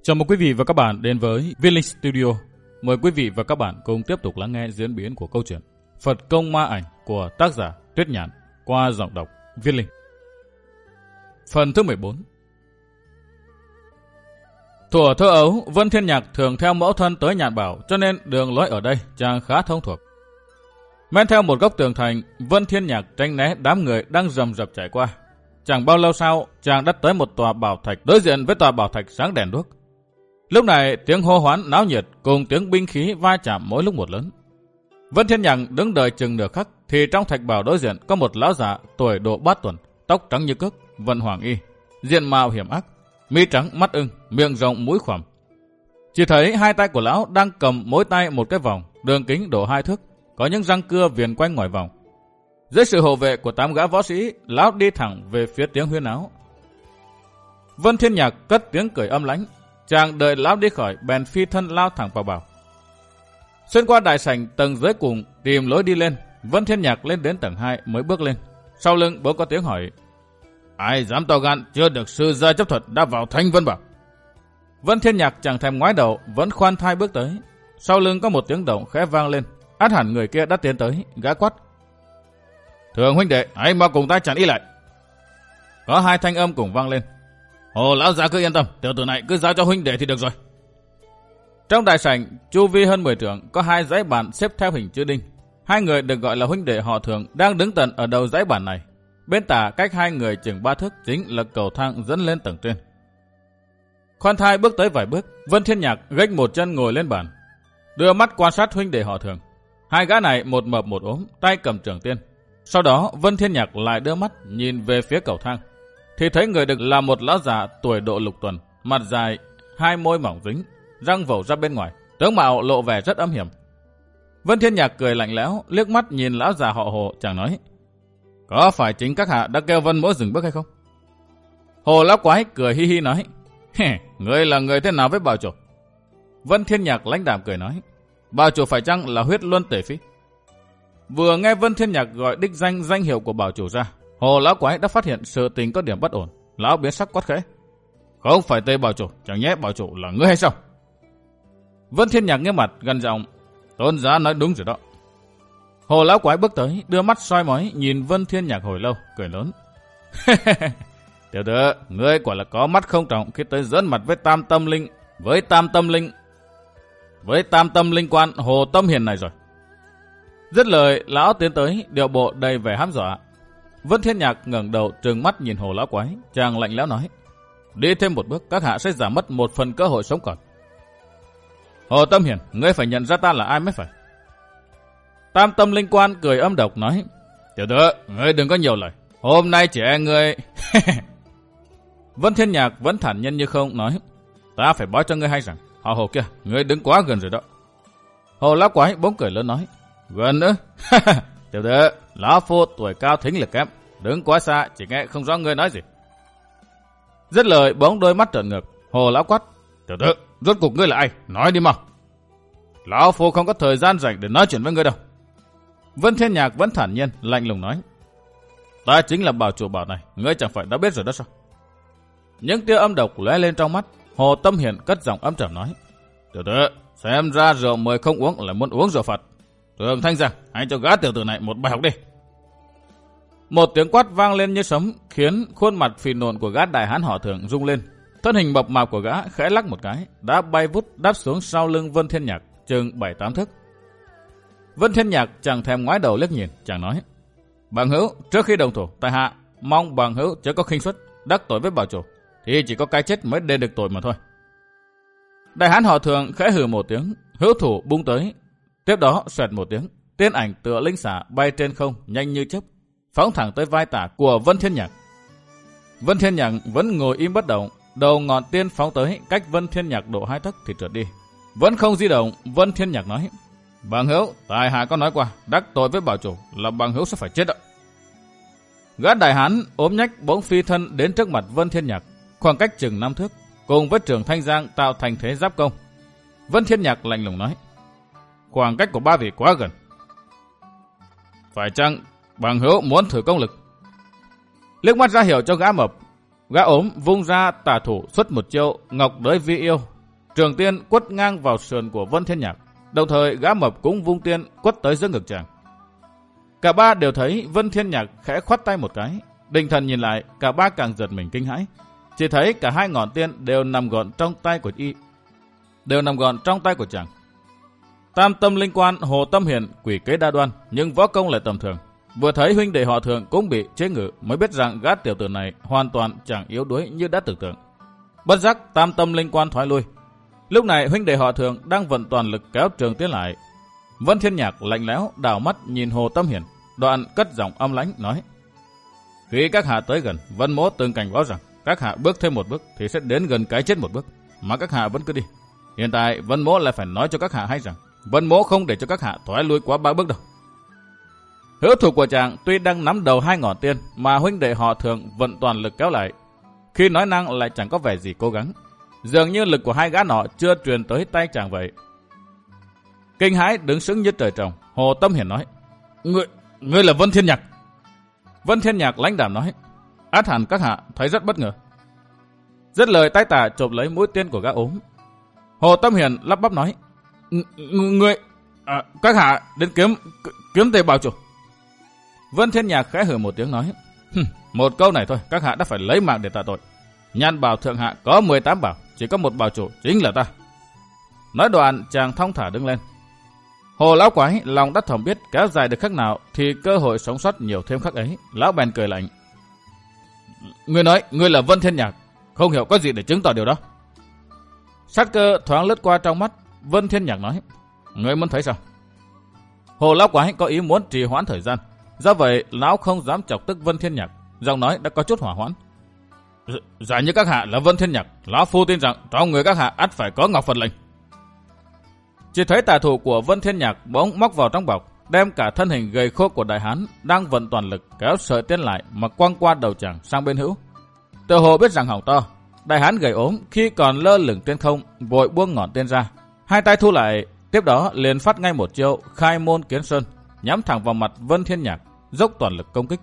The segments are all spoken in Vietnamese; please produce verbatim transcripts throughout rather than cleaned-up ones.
Chào mừng quý vị và các bạn đến với Viết Linh Studio. Mời quý vị và các bạn cùng tiếp tục lắng nghe diễn biến của câu chuyện Phật Công Ma Ảnh của tác giả Tuyết Nhạn qua giọng đọc Viết Linh. Phần thứ mười bốn. Thuở thơ ấu, Vân Thiên Nhạc thường theo mẫu thân tới Nhạn Bảo, cho nên đường lối ở đây chàng khá thông thuộc. Men theo một góc tường thành, Vân Thiên Nhạc tránh né đám người đang rầm rập chạy qua. Chẳng bao lâu sau, chàng đã tới một tòa bảo thạch đối diện với tòa bảo thạch sáng đèn đuốc. Lúc này tiếng hô hoán náo nhiệt cùng tiếng binh khí va chạm mỗi lúc một lớn. Vân Thiên Nhạc đứng đợi chừng nửa khắc thì trong thạch bảo đối diện có một lão già tuổi độ bát tuần, tóc trắng như cước, vận hoàng y, diện mạo hiểm ác, mi trắng mắt ưng, miệng rộng mũi khoằm. Chỉ thấy hai tay của lão đang cầm mỗi tay một cái vòng, đường kính độ hai thước, có những răng cưa viền quanh ngoài vòng. Dưới sự hộ vệ của tám gã võ sĩ, lão đi thẳng về phía tiếng huyên áo. Vân Thiên Nhạc cất tiếng cười âm lãnh. Chàng đợi lão đi khỏi, bèn phi thân lao thẳng vào bảo. Xuyên qua đại sảnh tầng dưới cùng tìm lối đi lên. Vân Thiên Nhạc lên đến tầng hai mới bước lên. Sau lưng bỗng có tiếng hỏi: ai dám to gan chưa được sư gia chấp thuật đã vào Thanh Vân Bảo? Vân Thiên Nhạc chẳng thèm ngoái đầu, vẫn khoan thai bước tới. Sau lưng có một tiếng động khẽ vang lên. Át hẳn người kia đã tiến tới, gã quát: Thường huynh đệ, hãy mau cùng ta chặn y lại. Có hai thanh âm cùng vang lên: Hồ lão già cứ yên tâm, tiểu tử này cứ giao cho huynh đệ thì được rồi. Trong đại sảnh, chu vi hơn mười trượng, có hai dãy bàn xếp theo hình chữ đinh. Hai người được gọi là huynh đệ họ Thường đang đứng tận ở đầu dãy bàn này. Bên tả cách hai người chừng ba thước chính là cầu thang dẫn lên tầng trên. Khoan thai bước tới vài bước, Vân Thiên Nhạc gách một chân ngồi lên bàn, đưa mắt quan sát huynh đệ họ Thường. Hai gã này một mập một ốm, tay cầm trường tiên. Sau đó Vân Thiên Nhạc lại đưa mắt nhìn về phía cầu thang, thì thấy người được là một lão già tuổi độ lục tuần, mặt dài, hai môi mỏng dính, răng vẩu ra bên ngoài, tướng mạo lộ vẻ rất âm hiểm. Vân Thiên Nhạc cười lạnh lẽo, liếc mắt nhìn lão già họ Hồ, chàng nói: có phải chính các hạ đã kêu Vân Mỗ dừng bước hay không? Hồ lão quái cười hi hi nói: ngươi là người thế nào với bảo chủ? Vân Thiên Nhạc lãnh đạm cười nói: bảo chủ phải chăng là huyết luân tể phi? Vừa nghe Vân Thiên Nhạc gọi đích danh danh hiệu của bảo chủ ra, Hồ lão quái đã phát hiện sự tình có điểm bất ổn. Lão biến sắc quát khẽ: không phải Tây bảo chủ, chẳng nhẽ bảo chủ là ngươi hay sao? Vân Thiên Nhạc nghe mặt gần giọng: tôn giá nói đúng rồi đó. Hồ lão quái bước tới, đưa mắt soi mói nhìn Vân Thiên Nhạc hồi lâu, cười lớn: tiểu tử, ngươi quả là có mắt không trọng khi tới dẫn mặt với tam tâm linh, với tam tâm linh, với tam tâm linh quan Hồ Tâm Hiền này rồi. Dứt lời, lão tiến tới, điệu bộ đầy vẻ hăm dọa. Vân Thiên Nhạc ngẩng đầu trừng mắt nhìn Hồ lão quái, chàng lạnh lẽo nói: đi thêm một bước, các hạ sẽ giảm mất một phần cơ hội sống còn. Hồ Tâm Hiền, ngươi phải nhận ra ta là ai mới phải. Tam tâm linh quan cười âm độc nói: tiểu tử, ngươi đừng có nhiều lời, hôm nay chỉ e ngươi. Vân Thiên Nhạc vẫn thản nhiên như không nói: ta phải báo cho ngươi hay rằng họ Hồ kia, ngươi đứng quá gần rồi đó. Hồ lão quái bỗng cười lớn nói: gần nữa? Tiểu tử, lão phu tuổi cao thính lực kém, đứng quá xa chỉ nghe không rõ ngươi nói gì. Dứt lời bỗng đôi mắt trợn ngược, Hồ lão quát: tiểu tử, rốt cuộc ngươi là ai, nói đi mau. Lão phu không có thời gian rảnh để nói chuyện với ngươi đâu. Vân Thiên Nhạc vẫn thản nhiên lạnh lùng nói: ta chính là bảo chủ bảo này, ngươi chẳng phải đã biết rồi đó sao? Những tia âm độc lóe lên trong mắt, Hồ Tâm Hiền cất giọng âm trầm nói: tiểu tử, xem ra rượu mời không uống lại muốn uống rượu phạt. Thường Thanh rằng, hãy cho gã tiểu tử này một bài học đi. Một tiếng quát vang lên như sấm, khiến khuôn mặt phì nộn của gã đại hán họ Thường rung lên. Thân hình mập mạp của gã khẽ lắc một cái, đã bay vút đáp xuống sau lưng Vân Thiên Nhạc chừng bảy tám thước. Vân Thiên Nhạc chẳng thèm ngoái đầu liếc nhìn, chàng nói: bằng hữu, trước khi đồng thủ, tại hạ mong bằng hữu chớ có khinh suất, đắc tội với bảo chủ, thì chỉ có cái chết mới đền được tội mà thôi. Đại hán họ Thường khẽ hừ một tiếng, hữu thủ bung tới. Tiếp đó xoẹt một tiếng, tiên ảnh tựa linh xả bay trên không nhanh như chớp, phóng thẳng tới vai tả của Vân Thiên Nhạc. Vân Thiên Nhạc vẫn ngồi im bất động, đầu ngọn tiên phóng tới cách Vân Thiên Nhạc độ hai tấc thì trượt đi, vẫn không di động. Vân Thiên Nhạc nói: bằng hữu, tài hạ có nói qua, đắc tội với bảo chủ là bằng hữu sẽ phải chết đó. Gã đại hán ốm nhách bỗng phi thân đến trước mặt Vân Thiên Nhạc, khoảng cách chừng năm thước, cùng với trường Thanh Giang tạo thành thế giáp công. Vân Thiên Nhạc lạnh lùng nói: khoảng cách của ba vị quá gần, phải chăng bằng hữu muốn thử công lực? Liếc mắt ra hiệu cho gã mập, gã ốm vung ra tả thủ xuất một chiêu ngọc đới vi yêu, Trường tiên quất ngang vào sườn của Vân Thiên Nhạc, đồng thời gã mập cũng vung tiên quất tới giữa ngực chàng. Cả ba đều thấy Vân Thiên Nhạc khẽ khoát tay một cái, định thần nhìn lại, cả ba càng giật mình kinh hãi. Chỉ thấy cả hai ngọn tiên đều nằm gọn trong tay của y, đều nằm gọn trong tay của chàng. Tam tâm linh quan Hồ Tâm Hiền quỷ kế đa đoan, nhưng võ công lại tầm thường. Vừa thấy huynh đệ họ Thường cũng bị chế ngự, mới biết rằng gã tiểu tử này hoàn toàn chẳng yếu đuối như đã tưởng tượng. Bất giác tam tâm linh quan thoái lui. Lúc này huynh đệ họ Thường đang vận toàn lực kéo trường tiến lại. Vân Thiên Nhạc lạnh lẽo đảo mắt nhìn Hồ Tâm Hiền, đoạn cất giọng âm lãnh nói: khi các hạ tới gần, Vân Mỗ từng cảnh báo rằng các hạ bước thêm một bước thì sẽ đến gần cái chết một bước, mà các hạ vẫn cứ đi. Hiện tại Vân Mỗ lại phải nói cho các hạ hay rằng Vân Mỗ không để cho các hạ thoái lui quá ba bước đâu. Hữu thủ của chàng tuy đang nắm đầu hai ngọn tiên, mà huynh đệ họ Thường vận toàn lực kéo lại. Khi nói năng lại chẳng có vẻ gì cố gắng, dường như lực của hai gã nọ chưa truyền tới tay chàng vậy. Kinh hãi đứng sững như trời trồng, Hồ Tâm Hiền nói: Ngươi, ngươi là Vân Thiên Nhạc. Vân Thiên Nhạc lãnh đạm nói: át hẳn các hạ thấy rất bất ngờ. Dứt lời tay tả chộp lấy mũi tiên của gã ốm. Hồ Tâm Hiền lắp bắp nói: Ngươi, à, các hạ đến kiếm kiếm Tề Bảo Chủ. Vân Thiên Nhạc khẽ hừ một tiếng nói: một câu này thôi, các hạ đã phải lấy mạng để tạ tội. Nhan bảo thượng hạ có mười tám bảo, chỉ có một bảo chủ chính là ta. Nói đoạn chàng thong thả đứng lên. Hồ lão quái lòng đất thầm biết kéo dài được khắc nào thì cơ hội sống sót nhiều thêm khắc ấy. Lão bèn cười lạnh: Ngươi nói ngươi là Vân Thiên Nhạc, không hiểu có gì để chứng tỏ điều đó. Sát cơ thoáng lướt qua trong mắt. Vân Thiên Nhạc nói: Ngươi muốn thấy sao? Hồ lão quái có ý muốn trì hoãn thời gian, do vậy lão không dám chọc tức Vân Thiên Nhạc, giọng nói đã có chút hỏa hoãn. Giả như các hạ là Vân Thiên Nhạc, lão phu tin rằng trong người các hạ ắt phải có ngọc Phật lệnh. Chỉ thấy tà thủ của Vân Thiên Nhạc bỗng móc vào trong bọc, đem cả thân hình gầy khô của đại hán đang vận toàn lực kéo sợi tiên lại mà quăng qua đầu chàng sang bên hữu. Tự hồ biết rằng hỏng to, đại hán gầy ốm khi còn lơ lửng trên không vội buông ngọn tiên ra, hai tay thu lại, tiếp đó liền phát ngay một chiêu khai môn kiến sơn, nhắm thẳng vào mặt Vân Thiên Nhạc, dốc toàn lực công kích.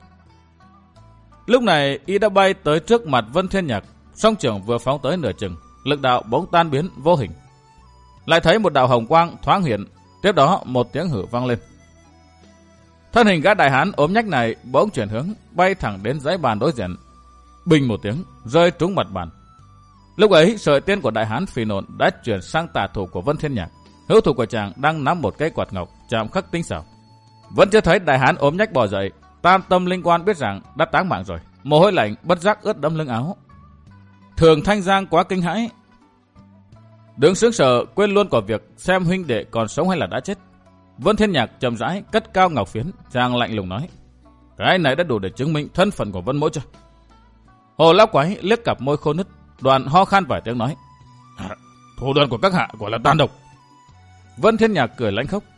Lúc này y đã bay tới trước mặt Vân Thiên Nhạc, song trưởng vừa phóng tới nửa chừng, lực đạo bỗng tan biến vô hình. Lại thấy một đạo hồng quang thoáng hiện, tiếp đó một tiếng hử vang lên. Thân hình gã đại hán ốm nhách này bỗng chuyển hướng, bay thẳng đến dãy bàn đối diện. Bình một tiếng, rơi trúng mặt bàn. Lúc ấy sợi tiên của đại hán phì nộn đã chuyển sang tà thủ của Vân Thiên Nhạc. Hữu thủ của chàng đang nắm một cây quạt ngọc chạm khắc tinh xảo. Vẫn chưa thấy đại hán ốm nhách bò dậy, tam tâm linh quan biết rằng đã táng mạng rồi, mồ hôi lạnh bất giác ướt đẫm lưng áo. Thường Thanh Giang quá kinh hãi, đứng sững sờ quên luôn cả việc xem huynh đệ còn sống hay là đã chết. Vân Thiên Nhạc chậm rãi cất cao ngọc phiến, chàng lạnh lùng nói: Cái này đã đủ để chứng minh thân phận của Vân Mỗ chưa? Hồ lão quái liếc cặp môi khô nứt, đoạn ho khan vài tiếng nói: à, thủ đoạn của các hạ quả là tàn độc. Vân Thiên Nhạc cười lãnh khốc: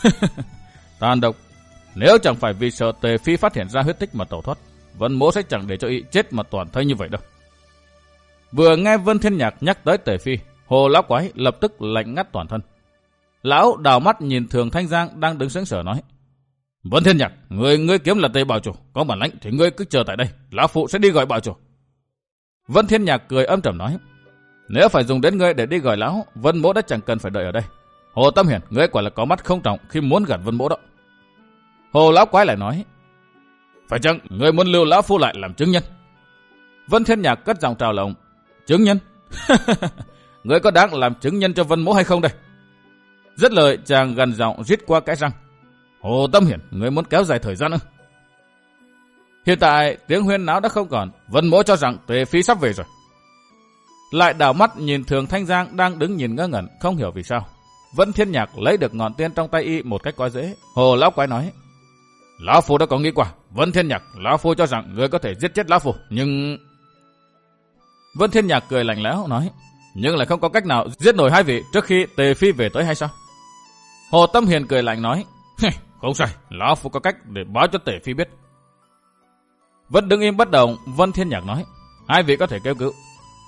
Tàn độc? Nếu chẳng phải vì sợ Tề Phi phát hiện ra huyết tích mà tẩu thoát, Vân Mỗ sẽ chẳng để cho y chết mà toàn thây như vậy đâu. Vừa nghe Vân Thiên Nhạc nhắc tới Tề Phi, Hồ lão quái lập tức lạnh ngắt toàn thân. Lão đào mắt nhìn Thường Thanh Giang đang đứng sững sờ nói: Vân Thiên Nhạc, người ngươi kiếm là Tề Bảo Chủ, có bản lãnh thì ngươi cứ chờ tại đây, lão phụ sẽ đi gọi Bảo Chủ. Vân Thiên Nhạc cười âm trầm nói: Nếu phải dùng đến ngươi để đi gọi lão, Vân Mỗ đã chẳng cần phải đợi ở đây. Hồ Tâm Hiền, ngươi quả là có mắt không trọng khi muốn gạt Vân Mỗ đó. Hồ lão quái lại nói: Phải chăng ngươi muốn lưu lão phu lại làm chứng nhân? Vân Thiên Nhạc cất giọng trào lộng: Chứng nhân? Ngươi có đáng làm chứng nhân cho Vân Mỗ hay không đây? Dứt lời chàng gần giọng rít qua cái răng: Hồ Tâm Hiền, ngươi muốn kéo dài thời gian ư? Hiện tại tiếng huyên náo đã không còn, Vân Mỗ cho rằng Tề Phi sắp về rồi. Lại đảo mắt nhìn Thường Thanh Giang đang đứng nhìn ngơ ngẩn, không hiểu vì sao. Vân Thiên Nhạc lấy được ngọn tiên trong tay y một cách quá dễ. Hồ lão quái nói: Lão phu đã có nghĩ qua, Vân Thiên Nhạc, lão phu cho rằng ngươi có thể giết chết lão phu, nhưng... Vân Thiên Nhạc cười lạnh lẽo nói: Nhưng lại không có cách nào giết nổi hai vị trước khi Tề Phi về tới hay sao? Hồ Tâm Hiền cười lạnh nói: Không sai, lão phu có cách để báo cho Tề Phi biết. Vẫn đứng im bất động, Vân Thiên Nhạc nói: Hai vị có thể kêu cứu.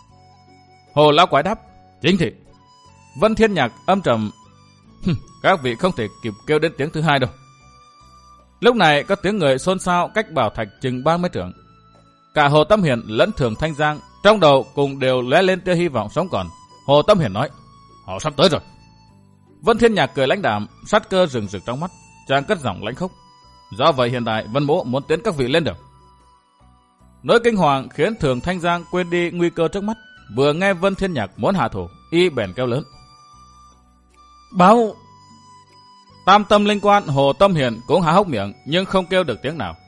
Hồ lão quái đáp: Chính thị. Vân Thiên Nhạc âm trầm: Các vị không thể kịp kêu đến tiếng thứ hai đâu. Lúc này có tiếng người xôn xao cách bảo thạch chừng ba mươi trượng. Cả Hồ Tâm Hiền lẫn Thường Thanh Giang trong đầu cùng đều lóe lên tia hy vọng sống còn. Hồ Tâm Hiền nói: họ sắp tới rồi. Vân Thiên Nhạc cười lãnh đạm, sát cơ rừng rực trong mắt, chàng cất giọng lãnh khốc. Do vậy hiện tại Vân Mỗ muốn tiến các vị lên đường. Nỗi kinh hoàng khiến Thường Thanh Giang quên đi nguy cơ trước mắt, vừa nghe Vân Thiên Nhạc muốn hạ thủ, y bèn kêu lớn. Báo! Tam tâm linh quan Hồ Tâm Hiền cũng há hốc miệng nhưng không kêu được tiếng nào.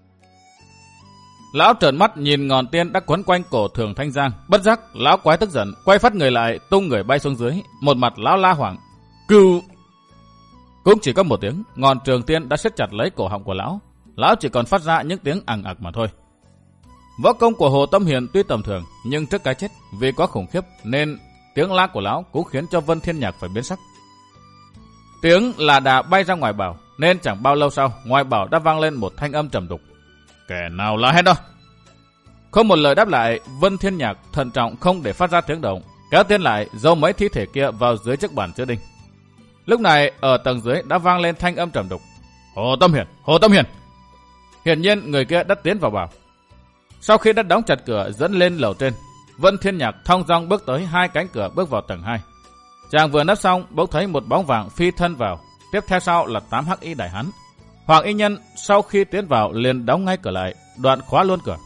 Lão trợn mắt nhìn ngọn tiên đã quấn quanh cổ Thường Thanh Giang, bất giác lão quái tức giận, quay phát người lại, tung người bay xuống dưới, một mặt lão la hoảng. Cừu! Cũng chỉ có một tiếng, ngọn trường tiên đã siết chặt lấy cổ họng của lão, lão chỉ còn phát ra những tiếng ằng ặc mà thôi. Võ công của Hồ Tâm Hiền tuy tầm thường, nhưng trước cái chết vì quá khủng khiếp nên tiếng la của lão cũng khiến cho Vân Thiên Nhạc phải biến sắc. Tiếng là đà bay ra ngoài bảo, nên chẳng bao lâu sau, ngoài bảo đã vang lên một thanh âm trầm đục. Kẻ nào la hét đó? Không một lời đáp lại, Vân Thiên Nhạc thận trọng không để phát ra tiếng động, kéo tiên lại giấu mấy thi thể kia vào dưới chiếc bàn chứa đinh. Lúc này ở tầng dưới đã vang lên thanh âm trầm đục. Hồ Tâm Hiền, Hồ Tâm Hiền. Hiển nhiên người kia đã tiến vào bảo. Sau khi đã đóng chặt cửa dẫn lên lầu trên, Vân Thiên Nhạc thong dong bước tới hai cánh cửa bước vào tầng hai. Chàng vừa nấp xong bỗng thấy một bóng vàng phi thân vào, tiếp theo sau là tám hắc y đại hán. Hoàng y nhân sau khi tiến vào liền đóng ngay cửa lại, đoạn khóa luôn cửa.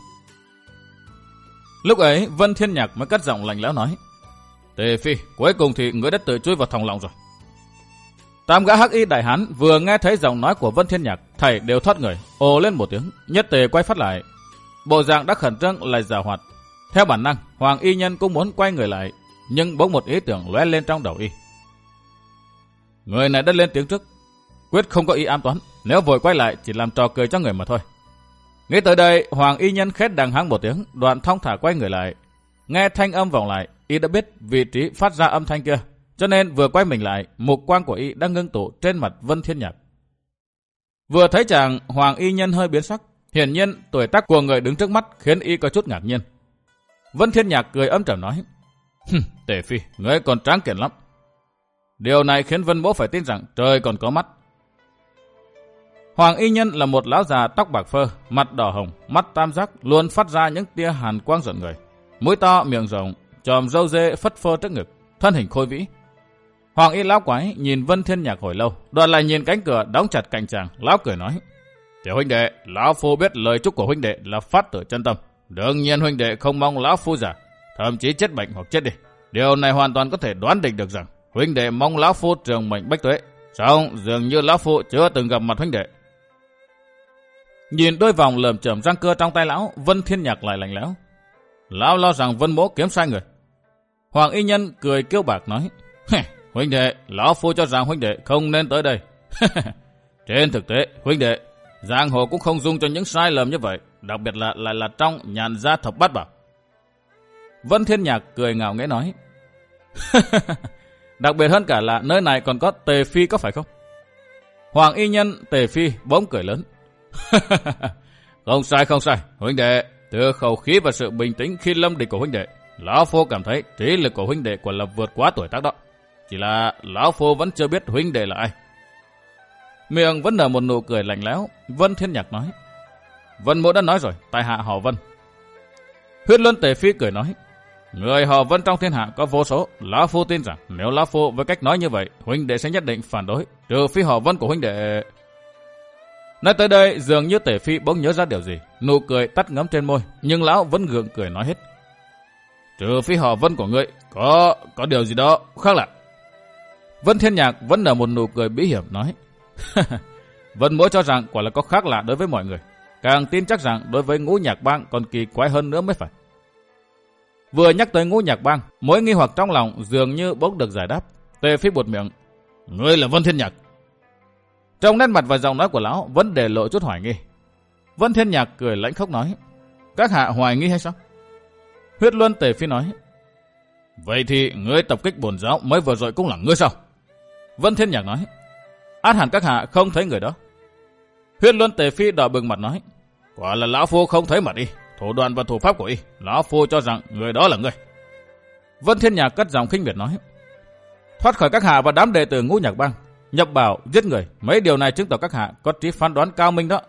Lúc ấy Vân Thiên Nhạc mới cất giọng lạnh lẽo nói. Tề Phi, cuối cùng thì ngươi đã tự chui vào thòng lọng rồi. Tám gã hắc y đại hán vừa nghe thấy giọng nói của Vân Thiên Nhạc, thảy đều thoát người, ồ lên một tiếng, nhất tề quay phát lại. Bộ dạng đã khẩn trương lại giàu hoạt. Theo bản năng, Hoàng y nhân cũng muốn quay người lại, nhưng bỗng một ý tưởng lóe lên trong đầu y. Người này đã lên tiếng trước, quyết không có ý ám toán, nếu vội quay lại chỉ làm trò cười cho người mà thôi. Nghĩ tới đây, Hoàng y nhân khét đằng hắng một tiếng, đoạn thong thả quay người lại. Nghe thanh âm vọng lại, y đã biết vị trí phát ra âm thanh kia, cho nên vừa quay mình lại, mục quang của y đang ngưng tụ trên mặt Vân Thiên Nhạc. Vừa thấy chàng, Hoàng y nhân hơi biến sắc, hiển nhiên tuổi tác của người đứng trước mắt khiến y có chút ngạc nhiên. Vân Thiên Nhạc cười âm trầm nói. Tề Phi, ngươi còn tráng kiện lắm. Điều này khiến Vân Mỗ phải tin rằng trời còn có mắt. Hoàng y nhân là một lão già tóc bạc phơ, mặt đỏ hồng, mắt tam giác, luôn phát ra những tia hàn quang rợn người. Mũi to, miệng rộng, chòm râu dê phất phơ trước ngực, thân hình khôi vĩ. Hoàng y lão quái nhìn Vân Thiên Nhạc hồi lâu, đoạn lại nhìn cánh cửa đóng chặt cạnh chàng, lão cười nói. Tiểu huynh đệ, lão phu biết lời chúc của huynh đệ là phát từ chân tâm. Đương nhiên huynh đệ không mong lão phu giả, thậm chí chết bệnh hoặc chết đi. Điều này hoàn toàn có thể đoán định được rằng huynh đệ mong lão phu trường mệnh bách tuế. Song dường như lão phu chưa từng gặp mặt huynh đệ. Nhìn đôi vòng lởm chởm răng cưa trong tay lão, Vân Thiên Nhạc lại lạnh lẽo. Lão lo rằng Vân Mỗ kiếm sai người. Hoàng y nhân cười kiêu bạc nói. Huynh đệ, lão phu cho rằng huynh đệ không nên tới đây. Trên thực tế, huynh đệ, giang hồ cũng không dung cho những sai lầm như vậy, đặc biệt là lại là trong nhàn gia thập bát bảo. Vân Thiên Nhạc cười ngạo nghễ nói. Đặc biệt hơn cả là nơi này còn có Tề Phi có phải không? Hoàng y nhân Tề Phi bỗng cười lớn. Không sai không sai, huynh đệ, từ khẩu khí và sự bình tĩnh khi lâm địch của huynh đệ, lão phu cảm thấy trí lực của huynh đệ quả là vượt quá tuổi tác đó. Chỉ là lão phu vẫn chưa biết huynh đệ là ai. Miệng vẫn nở một nụ cười lạnh lẽo, Vân Thiên Nhạc nói. Vân Mỗ đã nói rồi, tại hạ họ Vân. Huyết Luân Tề Phi cười nói. Người họ Vân trong thiên hạ có vô số, lão phu tin rằng nếu lão phu với cách nói như vậy, huynh đệ sẽ nhất định phản đối, trừ phi họ Vân của huynh đệ. Nói tới đây, dường như Tề Phi bỗng nhớ ra điều gì, nụ cười tắt ngấm trên môi, nhưng lão vẫn gượng cười nói hết. Trừ phi họ Vân của ngươi, có có điều gì đó khác lạ. Vân Thiên Nhạc vẫn nở một nụ cười bí hiểm nói. Vân Mỗ cho rằng quả là có khác lạ đối với mọi người, càng tin chắc rằng đối với Ngũ Nhạc Bang còn kỳ quái hơn nữa mới phải. Vừa nhắc tới Ngũ Nhạc Bang, mối nghi hoặc trong lòng dường như bỗng được giải đáp. Tề Phi buột miệng. Ngươi là Vân Thiên Nhạc. Trong nét mặt và giọng nói của lão vẫn để lộ chút hoài nghi. Vân Thiên Nhạc cười lãnh khốc nói. Các hạ hoài nghi hay sao? Huyết Luân Tề Phi nói. Vậy thì ngươi tập kích bổn giáo mới vừa rồi cũng là ngươi sao? Vân Thiên Nhạc nói. Át hẳn các hạ không thấy người đó. Huyết Luân Tề Phi đỏ bừng mặt nói. Quả là lão phu không thấy mặt y, thủ đoạn và thủ pháp của y, lão phu cho rằng người đó là ngươi. Vân Thiên Nhạc cất giọng khinh miệt nói. Thoát khỏi các hạ và đám đệ tử Ngũ Nhạc Bang, nhập bảo, giết người, mấy điều này chứng tỏ các hạ có trí phán đoán cao minh đó.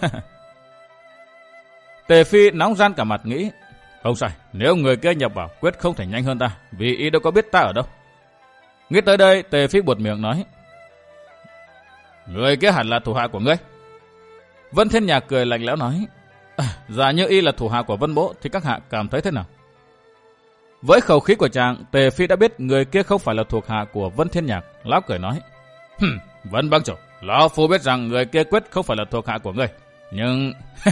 Tề Phi nóng ran cả mặt nghĩ. Không sai, nếu người kia nhập bảo quyết không thể nhanh hơn ta, vì y đâu có biết ta ở đâu. Nghĩ tới đây, Tề Phi buột miệng nói: Người kia hẳn là thủ hạ của ngươi. Vân Thiên Nhạc cười lạnh lẽo nói: à, Giả như y là thủ hạ của Vân Mỗ thì các hạ cảm thấy thế nào? Với khẩu khí của chàng, Tề Phi đã biết người kia không phải là thuộc hạ của Vân Thiên Nhạc. Lão cười nói: Hừm, Vân bang chủ, lão phu biết rằng người kia quyết không phải là thuộc hạ của ngươi. Nhưng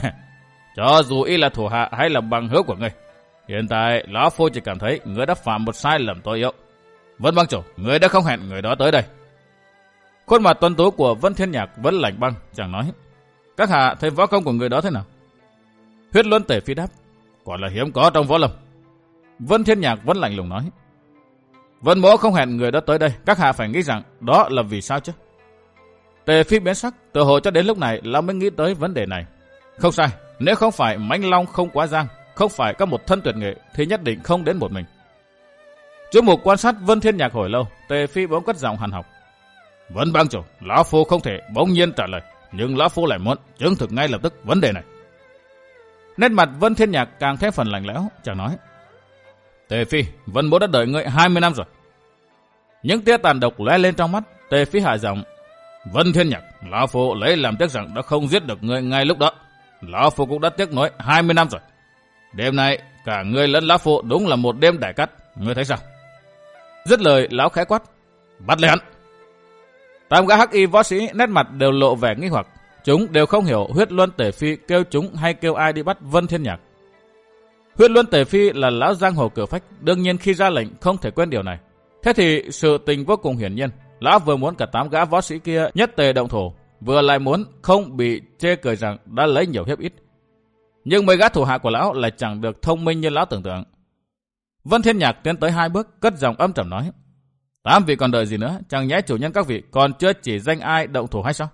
cho dù y là thủ hạ hay là bằng hữu của ngươi, hiện tại lão phu chỉ cảm thấy người đã phạm một sai lầm tối yếu. Vân bang chủ, người đã không hẹn người đó tới đây. Khuôn mặt tuấn tú của Vân Thiên Nhạc vẫn lạnh băng, chàng nói: Các hạ thấy võ công của người đó thế nào? Huyết Luân Tề Phi đáp: Quả là hiếm có trong võ lâm. Vân Thiên Nhạc vẫn lạnh lùng nói: Vân Mỗ không hẹn người đó tới đây, các hạ phải nghĩ rằng đó là vì sao chứ? Tề Phi biến sắc, tự hồ cho đến lúc này lão mới nghĩ tới vấn đề này. Không sai, nếu không phải mãnh long không quá giang, không phải có một thân tuyệt nghệ thì nhất định không đến một mình. Chú mục quan sát Vân Thiên Nhạc hồi lâu, Tề Phi bỗng cất giọng hằn học: Vân bang chủ, lão phu không thể bỗng nhiên trả lời, nhưng lão phu lại muốn chứng thực ngay lập tức vấn đề này. Nét mặt Vân Thiên Nhạc càng thêm phần lạnh lẽo, chàng nói: Tề Phi, Vân Mỗ đã đợi ngươi hai mươi năm rồi. Những tia tàn độc lóe lên trong mắt, Tề Phi hạ giọng: Vân Thiên Nhạc, lão phu lấy làm tiếc rằng đã không giết được ngươi ngay lúc đó. Lão phu cũng đã tiếc nuối hai mươi năm rồi. Đêm nay cả ngươi lẫn lão phu đúng là một đêm đại cát, ngươi thấy sao? Dứt lời, lão khẽ quát: Bắt lấy hắn! Tám gã hắc y võ sĩ nét mặt đều lộ vẻ nghi hoặc, chúng đều không hiểu Huyết Luân Tề Phi kêu chúng hay kêu ai đi bắt Vân Thiên Nhạc. Huyết Luân Tề Phi là lão giang hồ cử phách, đương nhiên khi ra lệnh không thể quên điều này. Thế thì sự tình vô cùng hiển nhiên, lão vừa muốn cả tám gã võ sĩ kia nhất tề động thổ, vừa lại muốn không bị chê cười rằng đã lấy nhiều hiếp ít. Nhưng mấy gã thủ hạ của lão lại chẳng được thông minh như lão tưởng tượng. Vân Thiên Nhạc tiến tới hai bước, cất giọng âm trầm nói: Tám vị còn đợi gì nữa, chẳng nhẽ chủ nhân các vị còn chưa chỉ danh ai động thủ hay sao?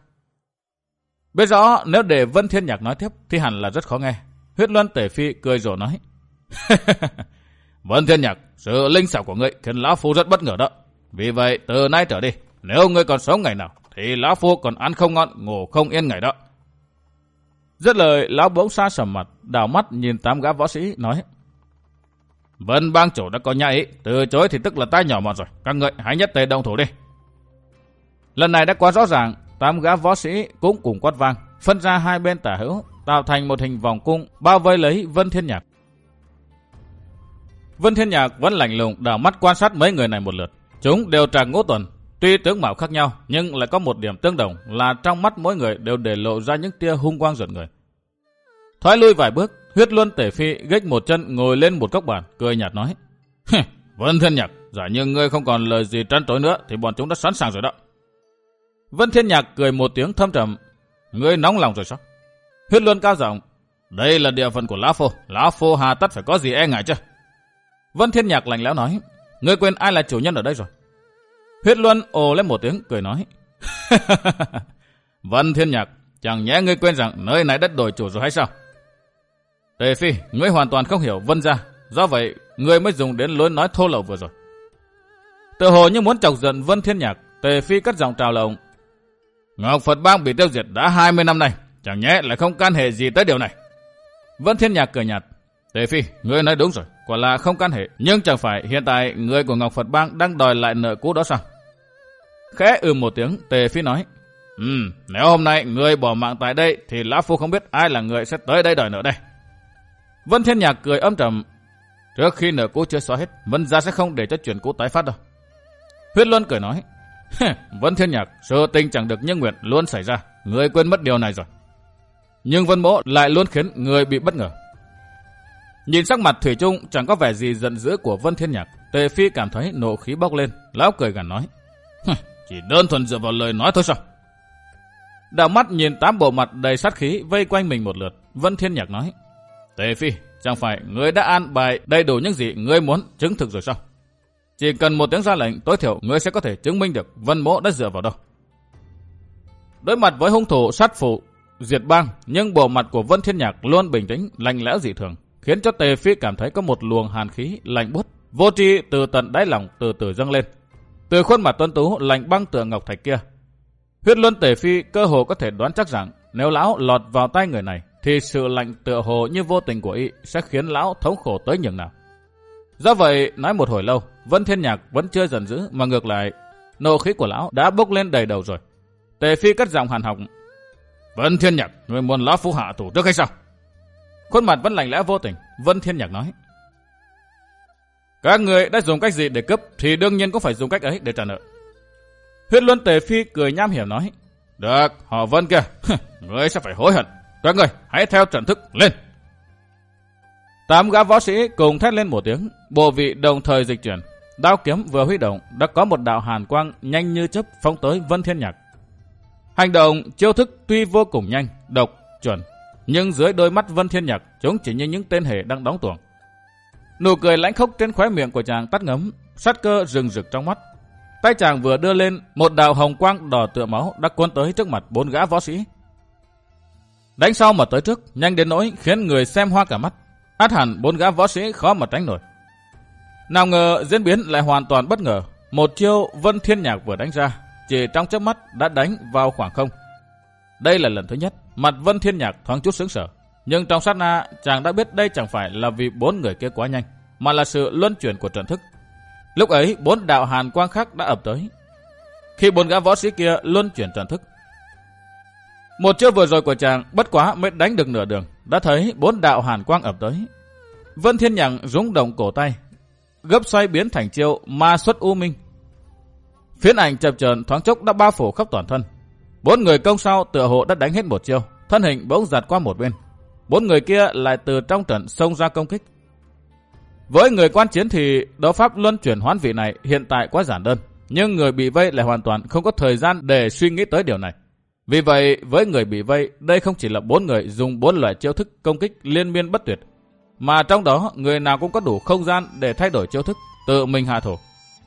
Biết rõ nếu để Vân Thiên Nhạc nói tiếp thì hẳn là rất khó nghe. Huyết Luân Tề Phi cười rộ nói: Vân Thiên Nhạc, sự linh xảo của ngươi khiến lão phu rất bất ngờ đó. Vì vậy từ nay trở đi, nếu ngươi còn sống ngày nào thì lão phu còn ăn không ngon, ngủ không yên ngày đó. Dứt lời, lão bỗng xa sầm mặt, đảo mắt nhìn tám gã võ sĩ nói: Vân bang chủ đã có nhà ý, từ chối thì tức là tay nhỏ mọn rồi, các ngươi hãy nhất tề động thủ đi. Lần này đã quá rõ ràng, tám gã võ sĩ cũng cùng quát vang, phân ra hai bên tả hữu, tạo thành một hình vòng cung bao vây lấy Vân Thiên Nhạc. Vân Thiên Nhạc vẫn lạnh lùng đảo mắt quan sát mấy người này một lượt. Chúng đều trạc ngũ tuần, tuy tướng mạo khác nhau nhưng lại có một điểm tương đồng là trong mắt mỗi người đều để lộ ra những tia hung quang rợn người. Thoái lui vài bước, Huyết Luân Tề Phi gách một chân ngồi lên một góc bàn, cười nhạt nói: Vân Thiên Nhạc, giả như ngươi không còn lời gì trăn trối nữa thì bọn chúng đã sẵn sàng rồi đó. Vân Thiên Nhạc cười một tiếng thâm trầm: Ngươi nóng lòng rồi sao? Huyết Luân cao giọng: Đây là địa phận của lão phu, lão phu hà tất phải có gì e ngại chứ? Vân Thiên Nhạc lạnh lẽo nói: Ngươi quên ai là chủ nhân ở đây rồi? Huyết Luân ồ lên một tiếng cười nói: Vân Thiên Nhạc, chẳng nhẽ ngươi quên rằng nơi này đất đổi chủ rồi hay sao? Tề Phi, ngươi hoàn toàn không hiểu Vân gia, do vậy ngươi mới dùng đến lối nói thô lậu vừa rồi. Tự hồ như muốn chọc giận Vân Thiên Nhạc, Tề Phi cất giọng trào lồng: Ngọc Phật Bang bị tiêu diệt đã hai mươi năm nay, chẳng nhẽ lại không can hệ gì tới điều này? Vân Thiên Nhạc cười nhạt: Tề Phi, ngươi nói đúng rồi, quả là không can hệ, nhưng chẳng phải hiện tại người của Ngọc Phật Bang đang đòi lại nợ cũ đó sao? Khẽ ừ một tiếng, Tề Phi nói: Ừm, nếu hôm nay ngươi bỏ mạng tại đây thì lão phu không biết ai là người sẽ tới đây đòi nợ đây. Vân Thiên Nhạc cười âm trầm: Trước khi nợ cũ chưa xóa hết, Vân gia sẽ không để cho chuyện cũ tái phát đâu. Huyết Luân cười nói: Vân Thiên Nhạc, sự tình chẳng được như nguyện luôn xảy ra, ngươi quên mất điều này rồi. Nhưng Vân Mỗ lại luôn khiến người bị bất ngờ. Nhìn sắc mặt thủy chung chẳng có vẻ gì giận dữ của Vân Thiên Nhạc, Tề Phi cảm thấy nộ khí bốc lên, lão cười gằn nói: Chỉ đơn thuần dựa vào lời nói thôi sao? Đảo mắt nhìn tám bộ mặt đầy sát khí vây quanh mình một lượt, Vân Thiên Nhạc nói: Tề Phi, chẳng phải ngươi đã an bài đầy đủ những gì ngươi muốn chứng thực rồi sao? Chỉ cần một tiếng ra lệnh, tối thiểu ngươi sẽ có thể chứng minh được Vân Mỗ đã dựa vào đâu. Đối mặt với hung thủ sát phụ diệt bang, nhưng bộ mặt của Vân Thiên Nhạc luôn bình tĩnh, lạnh lẽo dị thường, khiến cho Tề Phi cảm thấy có một luồng hàn khí lạnh buốt vô tri từ tận đáy lòng từ từ dâng lên. Từ khuôn mặt tuấn tú lạnh băng tựa ngọc thạch kia, Huyết Luân Tề Phi cơ hồ có thể đoán chắc rằng nếu lão lọt vào tay người này thì sự lạnh tựa hồ như vô tình của y sẽ khiến lão thống khổ tới nhường nào. Do vậy, nói một hồi lâu, Vân Thiên Nhạc vẫn chưa giận dữ mà ngược lại, nộ khí của lão đã bốc lên đầy đầu rồi. Tề Phi cất giọng hàn học: Vân Thiên Nhạc, người muốn lão phu hạ thủ trước hay sao? Khuôn mặt vẫn lạnh lẽo vô tình, Vân Thiên Nhạc nói: Các người đã dùng cách gì để cướp thì đương nhiên cũng phải dùng cách ấy để trả nợ. Huyết Luân Tề Phi cười nham hiểm nói: Được, họ Vân kia, người sẽ phải hối hận. Các người hãy theo trận thức lên. Tám gã võ sĩ cùng thét lên một tiếng, bộ vị đồng thời dịch chuyển, đao kiếm vừa huy động đã có một đạo hàn quang nhanh như chớp phóng tới Vân Thiên Nhạc. Hành động chiêu thức tuy vô cùng nhanh, độc, chuẩn, nhưng dưới đôi mắt Vân Thiên Nhạc, chúng chỉ như những tên hề đang đóng tuồng. Nụ cười lãnh khốc trên khóe miệng của chàng tắt ngấm, sát cơ rừng rực trong mắt. Tay chàng vừa đưa lên, một đạo hồng quang đỏ tựa máu đã cuốn tới trước mặt bốn gã võ sĩ. Đánh sau mà tới trước, nhanh đến nỗi khiến người xem hoa cả mắt. Át hẳn bốn gã võ sĩ khó mà tránh nổi. Nào ngờ diễn biến lại hoàn toàn bất ngờ. Một chiêu Vân Thiên Nhạc vừa đánh ra, chỉ trong chớp mắt đã đánh vào khoảng không. Đây là lần thứ nhất, mặt Vân Thiên Nhạc thoáng chút sững sờ. Nhưng trong sát na, chàng đã biết đây chẳng phải là vì bốn người kia quá nhanh, mà là sự luân chuyển của trận thức. Lúc ấy, bốn đạo hàn quang khác đã ập tới. Khi bốn gã võ sĩ kia luân chuyển trận thức, một chiêu vừa rồi của chàng bất quá mới đánh được nửa đường, đã thấy bốn đạo hàn quang ập tới. Vân Thiên Nhạc rung động cổ tay, gấp xoay biến thành chiêu ma xuất u minh. Phiến ảnh chập chờn thoáng chốc đã bao phủ khắp toàn thân. Bốn người công sau tựa hồ đã đánh hết một chiêu, thân hình bỗng giật qua một bên. Bốn người kia lại từ trong trận xông ra công kích. Với người quan chiến thì đấu pháp luân chuyển hoán vị này hiện tại quá giản đơn, nhưng người bị vây lại hoàn toàn không có thời gian để suy nghĩ tới điều này. Vì vậy, với người bị vây, đây không chỉ là bốn người dùng bốn loại chiêu thức công kích liên miên bất tuyệt, mà trong đó người nào cũng có đủ không gian để thay đổi chiêu thức, tự mình hạ thủ.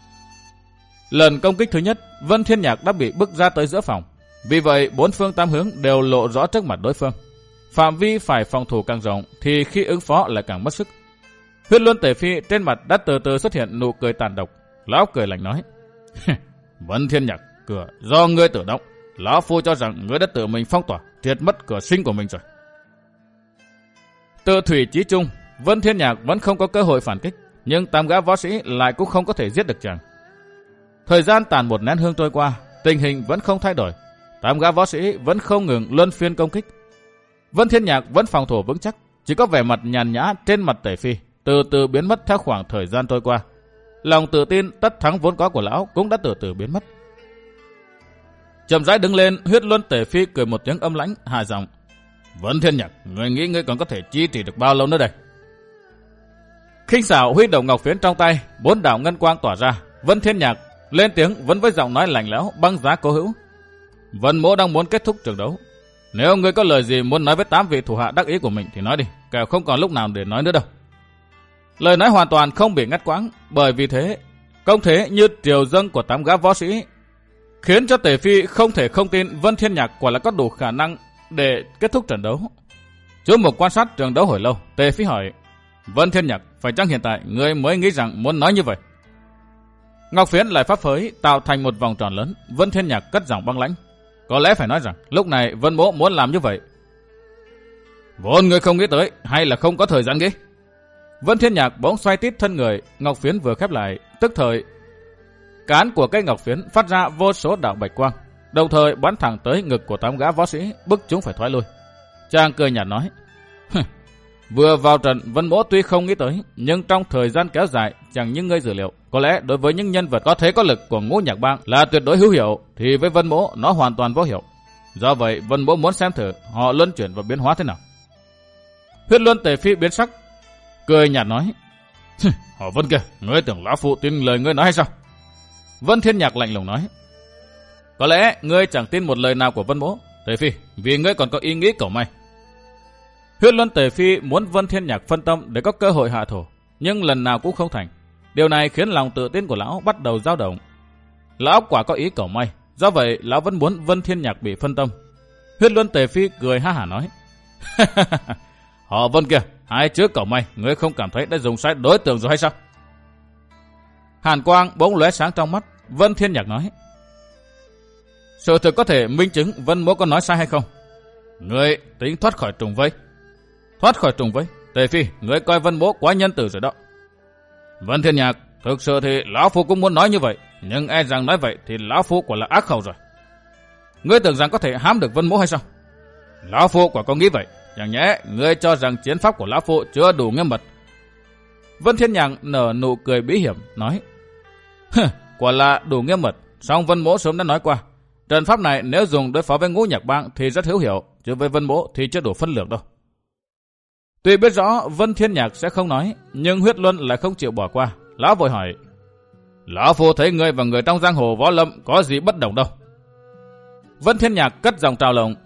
Lần công kích thứ nhất, Vân Thiên Nhạc đã bị bức ra tới giữa phòng. Vì vậy, bốn phương tám hướng đều lộ rõ trước mặt đối phương. Phạm vi phải phòng thủ càng rộng thì khi ứng phó lại càng mất sức. Huyết Luân Tề Phi trên mặt đã từ từ xuất hiện nụ cười tàn độc. Lão cười lạnh nói: Vân Thiên Nhạc, cửa do ngươi tự động. Lão phu cho rằng ngươi đã tự mình phong tỏa, triệt mất cửa sinh của mình rồi. Tự thủy chí chung, Vân Thiên Nhạc vẫn không có cơ hội phản kích, nhưng tám gã võ sĩ lại cũng không có thể giết được chàng. Thời gian tàn một nén hương trôi qua, tình hình vẫn không thay đổi. Tám gã võ sĩ vẫn không ngừng luân phiên công kích. Vân Thiên Nhạc vẫn phòng thủ vững chắc, chỉ có vẻ mặt nhàn nhã trên mặt Tề Phi từ từ biến mất theo khoảng thời gian trôi qua. Lòng tự tin tất thắng vốn có của lão cũng đã từ từ biến mất. Chậm rãi đứng lên, Huyết Luân Tề Phi cười một tiếng âm lãnh, hạ giọng: Vân Thiên Nhạc, người nghĩ ngươi còn có thể chi trì được bao lâu nữa đây? Khinh xảo huy động ngọc phiến trong tay, bốn đạo ngân quang tỏa ra. Vân Thiên Nhạc lên tiếng vẫn với giọng nói lạnh lẽo băng giá cố hữu: Vân mỗ đang muốn kết thúc trận đấu. Nếu ngươi có lời gì muốn nói với tám vị thủ hạ đắc ý của mình thì nói đi, kẻo không còn lúc nào để nói nữa đâu. Lời nói hoàn toàn không bị ngắt quãng, bởi vì thế công thế như triều dâng của tám gã võ sĩ khiến cho Tề Phi không thể không tin Vân Thiên Nhạc quả là có đủ khả năng để kết thúc trận đấu. Chú Mục quan sát trận đấu hồi lâu, Tề Phi hỏi: Vân Thiên Nhạc, phải chăng hiện tại ngươi mới nghĩ rằng muốn nói như vậy? Ngọc phiến lại pháp phới tạo thành một vòng tròn lớn. Vân Thiên Nhạc cất giọng băng lãnh: Có lẽ phải nói rằng lúc này Vân mỗ muốn làm như vậy. Vốn ngươi không nghĩ tới, hay là không có thời gian nghĩ? Vân Thiên Nhạc bỗng xoay tít thân người, ngọc phiến vừa khép lại, tức thời cán của cây ngọc phiến phát ra vô số đạo bạch quang, đồng thời bắn thẳng tới ngực của tám gã võ sĩ, bức chúng phải thoái lui. Chàng cười nhạt nói: Vừa vào trận, Vân mỗ tuy không nghĩ tới, nhưng trong thời gian kéo dài chẳng những ngươi dự liệu, có lẽ đối với những nhân vật có thế có lực của Ngũ Nhạc Bang là tuyệt đối hữu hiệu, thì với Vân mỗ nó hoàn toàn vô hiệu. Do vậy, Vân mỗ muốn xem thử họ luân chuyển và biến hóa thế nào. Huyết Luân Tề Phi biến sắc, cười nhạt nói: Họ Vân kia, ngươi tưởng lão phụ tin lời ngươi nói hay sao? Vân Thiên Nhạc lạnh lùng nói: Có lẽ ngươi chẳng tin một lời nào của Vân mỗ, Tề Phi, vì ngươi còn có ý nghĩ cầu may. Huyết Luân Tề Phi muốn Vân Thiên Nhạc phân tâm để có cơ hội hạ thổ, nhưng lần nào cũng không thành. Điều này khiến lòng tự tin của lão bắt đầu dao động. Lão quả có ý cầu may, do vậy lão vẫn muốn Vân Thiên Nhạc bị phân tâm. Huyết Luân Tề Phi cười ha hả nói: Họ Vân kia, hai chữ cầu may, ngươi không cảm thấy đã dùng sai đối tượng rồi hay sao? Hàn quang bỗng lóe sáng trong mắt. Vân Thiên Nhạc nói: Sự thực có thể minh chứng Vân mỗ có nói sai hay không? Ngươi tính thoát khỏi trùng vây. Thoát khỏi trùng vây? Tề Phi, ngươi coi Vân mỗ quá nhân từ rồi đó. Vân Thiên Nhạc, thực sự thì lão phu cũng muốn nói như vậy, nhưng e rằng nói vậy thì lão phu quả là ác khẩu rồi. Ngươi tưởng rằng có thể hãm được Vân Mỗ hay sao? Lão phu quả có nghĩ vậy, chẳng nhẽ ngươi cho rằng chiến pháp của lão phu chưa đủ nghiêm mật? Vân Thiên Nhạc nở nụ cười bí hiểm nói: quả là đủ nghiêm mật, song Vân Mỗ sớm đã nói qua, trận pháp này nếu dùng đối phó với Ngũ Nhạc Bang thì rất hữu hiệu, chứ với Vân Mỗ thì chưa đủ phân lượng đâu. Tuy biết rõ Vân Thiên Nhạc sẽ không nói, nhưng Huyết Luân lại không chịu bỏ qua. Lão vội hỏi: lão phu thấy ngươi và người trong giang hồ võ lâm có gì bất đồng đâu? Vân Thiên Nhạc cất giọng trào lồng: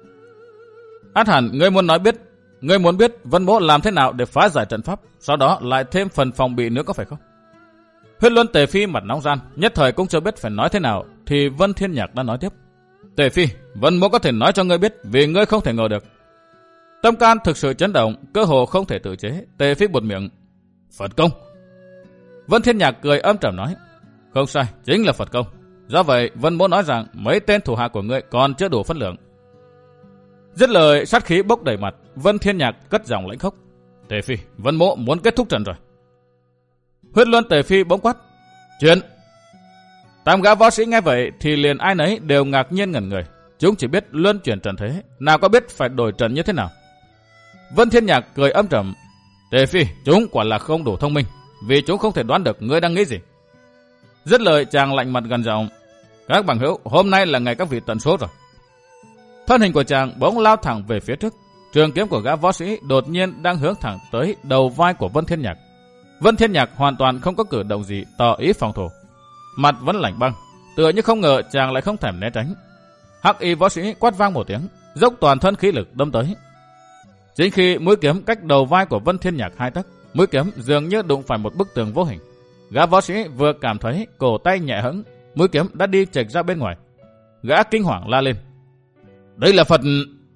ắt hẳn ngươi muốn nói biết, ngươi muốn biết Vân Mỗ làm thế nào để phá giải trận pháp, sau đó lại thêm phần phòng bị nữa có phải không? Huyết Luân Tề Phi mặt nóng ran, nhất thời cũng chưa biết phải nói thế nào, thì Vân Thiên Nhạc đã nói tiếp: Tề Phi, Vân Mỗ có thể nói cho ngươi biết, vì ngươi không thể ngờ được. Tâm can thực sự chấn động, cơ hồ không thể tự chế. Tề Phi buột miệng: Phật công. Vân Thiên Nhạc cười âm trầm nói: không sai, chính là Phật công. Do vậy Vân Mỗ nói rằng mấy tên thủ hạ của ngươi còn chưa đủ phân lượng. Dứt lời, sát khí bốc đầy mặt, Vân Thiên Nhạc cất giọng lãnh khốc: Tề Phi, Vân Mỗ muốn kết thúc trận rồi. Huyết Luân Tề Phi bỗng quát: chuyện. Tam gã võ sĩ nghe vậy thì liền ai nấy đều ngạc nhiên ngẩn người. Chúng chỉ biết luân chuyển trận thế, nào có biết phải đổi trận như thế nào. Vân Thiên Nhạc cười âm trầm: Tề Phi, chúng quả là không đủ thông minh, vì chúng không thể đoán được ngươi đang nghĩ gì. Dứt lời, chàng lạnh mặt gần giọng: các bằng hữu, hôm nay là ngày các vị tận số rồi. Thân hình của chàng bỗng lao thẳng về phía trước. Trường kiếm của gã võ sĩ đột nhiên đang hướng thẳng tới đầu vai của Vân Thiên Nhạc. Vân Thiên Nhạc hoàn toàn không có cử động gì tỏ ý phòng thủ, mặt vẫn lạnh băng, tựa như không ngờ chàng lại không thèm né tránh. Hắc y võ sĩ quát vang một tiếng, dốc toàn thân khí lực đâm tới. Chính khi mũi kiếm cách đầu vai của Vân Thiên Nhạc hai tấc, mũi kiếm dường như đụng phải một bức tường vô hình. Gã võ sĩ vừa cảm thấy cổ tay nhẹ hững, mũi kiếm đã đi chệch ra bên ngoài. Gã kinh hoàng la lên: đây là Phật!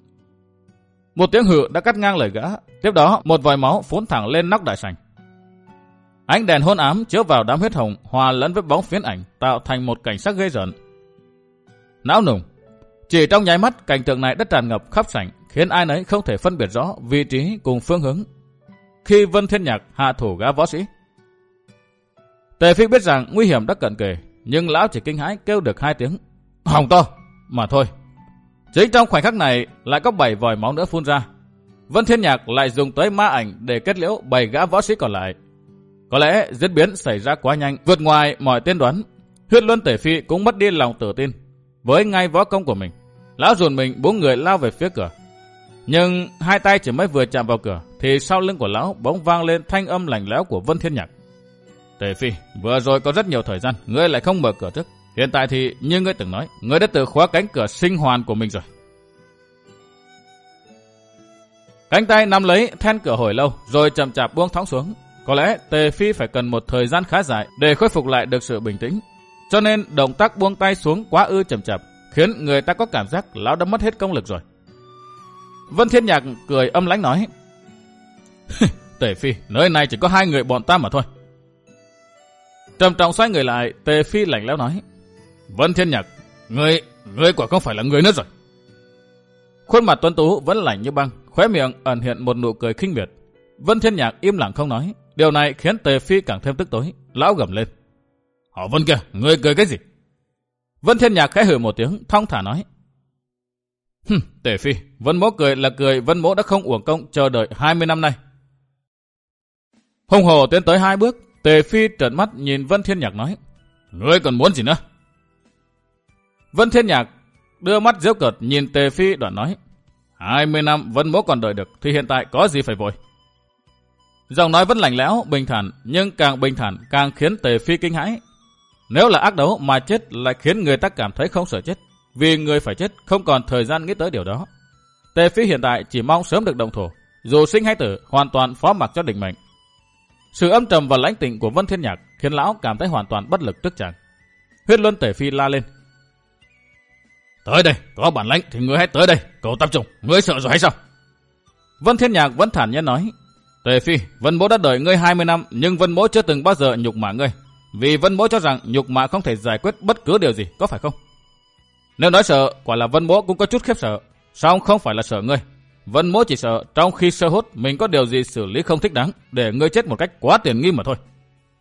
Một tiếng hự đã cắt ngang lời gã, tiếp đó một vòi máu phun thẳng lên nóc đại sảnh. Ánh đèn hôn ám chiếu vào đám huyết hồng, hòa lẫn với bóng phiến ảnh, tạo thành một cảnh sắc ghê rợn. Não nùng, chỉ trong nháy mắt, cảnh tượng này đã tràn ngập khắp sảnh, khiến ai nấy không thể phân biệt rõ vị trí cùng phương hướng. Khi Vân Thiên Nhạc hạ thủ gã võ sĩ, Tề Phi biết rằng nguy hiểm đã cận kề, nhưng lão chỉ kinh hãi kêu được hai tiếng hỏng to mà thôi. Chính trong khoảnh khắc này lại có bảy vòi máu nữa phun ra. Vân Thiên Nhạc lại dùng tới ma ảnh để kết liễu bảy gã võ sĩ còn lại. Có lẽ diễn biến xảy ra quá nhanh, vượt ngoài mọi tiên đoán. Huyết Luân Tề Phi cũng mất đi lòng tự tin với ngay võ công của mình. Lão dồn mình bốn người lao về phía cửa, nhưng hai tay chỉ mới vừa chạm vào cửa thì sau lưng của lão bỗng vang lên thanh âm lạnh lẽo của Vân Thiên Nhạc: Tề Phi, vừa rồi có rất nhiều thời gian, ngươi lại không mở cửa trước. Hiện tại thì như ngươi từng nói, ngươi đã tự khóa cánh cửa sinh hoàn của mình rồi. Cánh tay nắm lấy then cửa hồi lâu, rồi chậm chạp buông thõng xuống. Có lẽ Tề Phi phải cần một thời gian khá dài để khôi phục lại được sự bình tĩnh, cho nên động tác buông tay xuống quá ư chậm chạp, khiến người ta có cảm giác lão đã mất hết công lực rồi. Vân Thiên Nhạc cười âm lãnh nói: Tề Phi, nơi này chỉ có hai người bọn ta mà thôi. Trầm trọng xoay người lại, Tề Phi lạnh lẽo nói: Vân Thiên Nhạc, ngươi, ngươi quả không phải là người nữa rồi. Khuôn mặt tuấn tú vẫn lạnh như băng, khóe miệng ẩn hiện một nụ cười khinh miệt. Vân Thiên Nhạc im lặng không nói, điều này khiến Tề Phi càng thêm tức tối. Lão gầm lên: Họ Vân kia, ngươi cười cái gì? Vân Thiên Nhạc khẽ hừ một tiếng, thong thả nói: Hừm, Tề Phi, Vân Mỗ cười là cười, Vân Mỗ đã không uổng công chờ đợi hai mươi năm nay. Hùng hổ tiến tới hai bước, Tề Phi trợn mắt nhìn Vân Thiên Nhạc nói: Ngươi còn muốn gì nữa? Vân Thiên Nhạc đưa mắt giễu cợt nhìn Tề Phi đoạn nói: hai mươi năm Vân Mỗ còn đợi được thì hiện tại có gì phải vội. Giọng nói vẫn lạnh lẽo, bình thản, nhưng càng bình thản càng khiến Tề Phi kinh hãi. Nếu là ác đấu mà chết lại khiến người ta cảm thấy không sợ chết, vì người phải chết không còn thời gian nghĩ tới điều đó. Tề Phi hiện tại chỉ mong sớm được động thổ, dù sinh hay tử hoàn toàn phó mặc cho định mệnh. Sự âm trầm và lãnh tịnh của Vân Thiên Nhạc khiến lão cảm thấy hoàn toàn bất lực trước chàng. Huyết Luân Tề Phi la lên: Tới đây, có bản lãnh thì ngươi hãy tới đây, cậu Tam Trùng, ngươi sợ rồi hay sao? Vân Thiên Nhạc vẫn thản nhiên nói: Tề Phi, Vân Mỗ đã đợi ngươi hai mươi năm, nhưng Vân Mỗ chưa từng bao giờ nhục mạ ngươi, vì Vân Mỗ cho rằng nhục mạ không thể giải quyết bất cứ điều gì, có phải không? Nếu nói sợ, quả là Vân Mỗ cũng có chút khiếp sợ, song không phải là sợ ngươi. Vân Mỗ chỉ sợ trong khi sơ hốt mình có điều gì xử lý không thích đáng, để ngươi chết một cách quá tiền nghi mà thôi.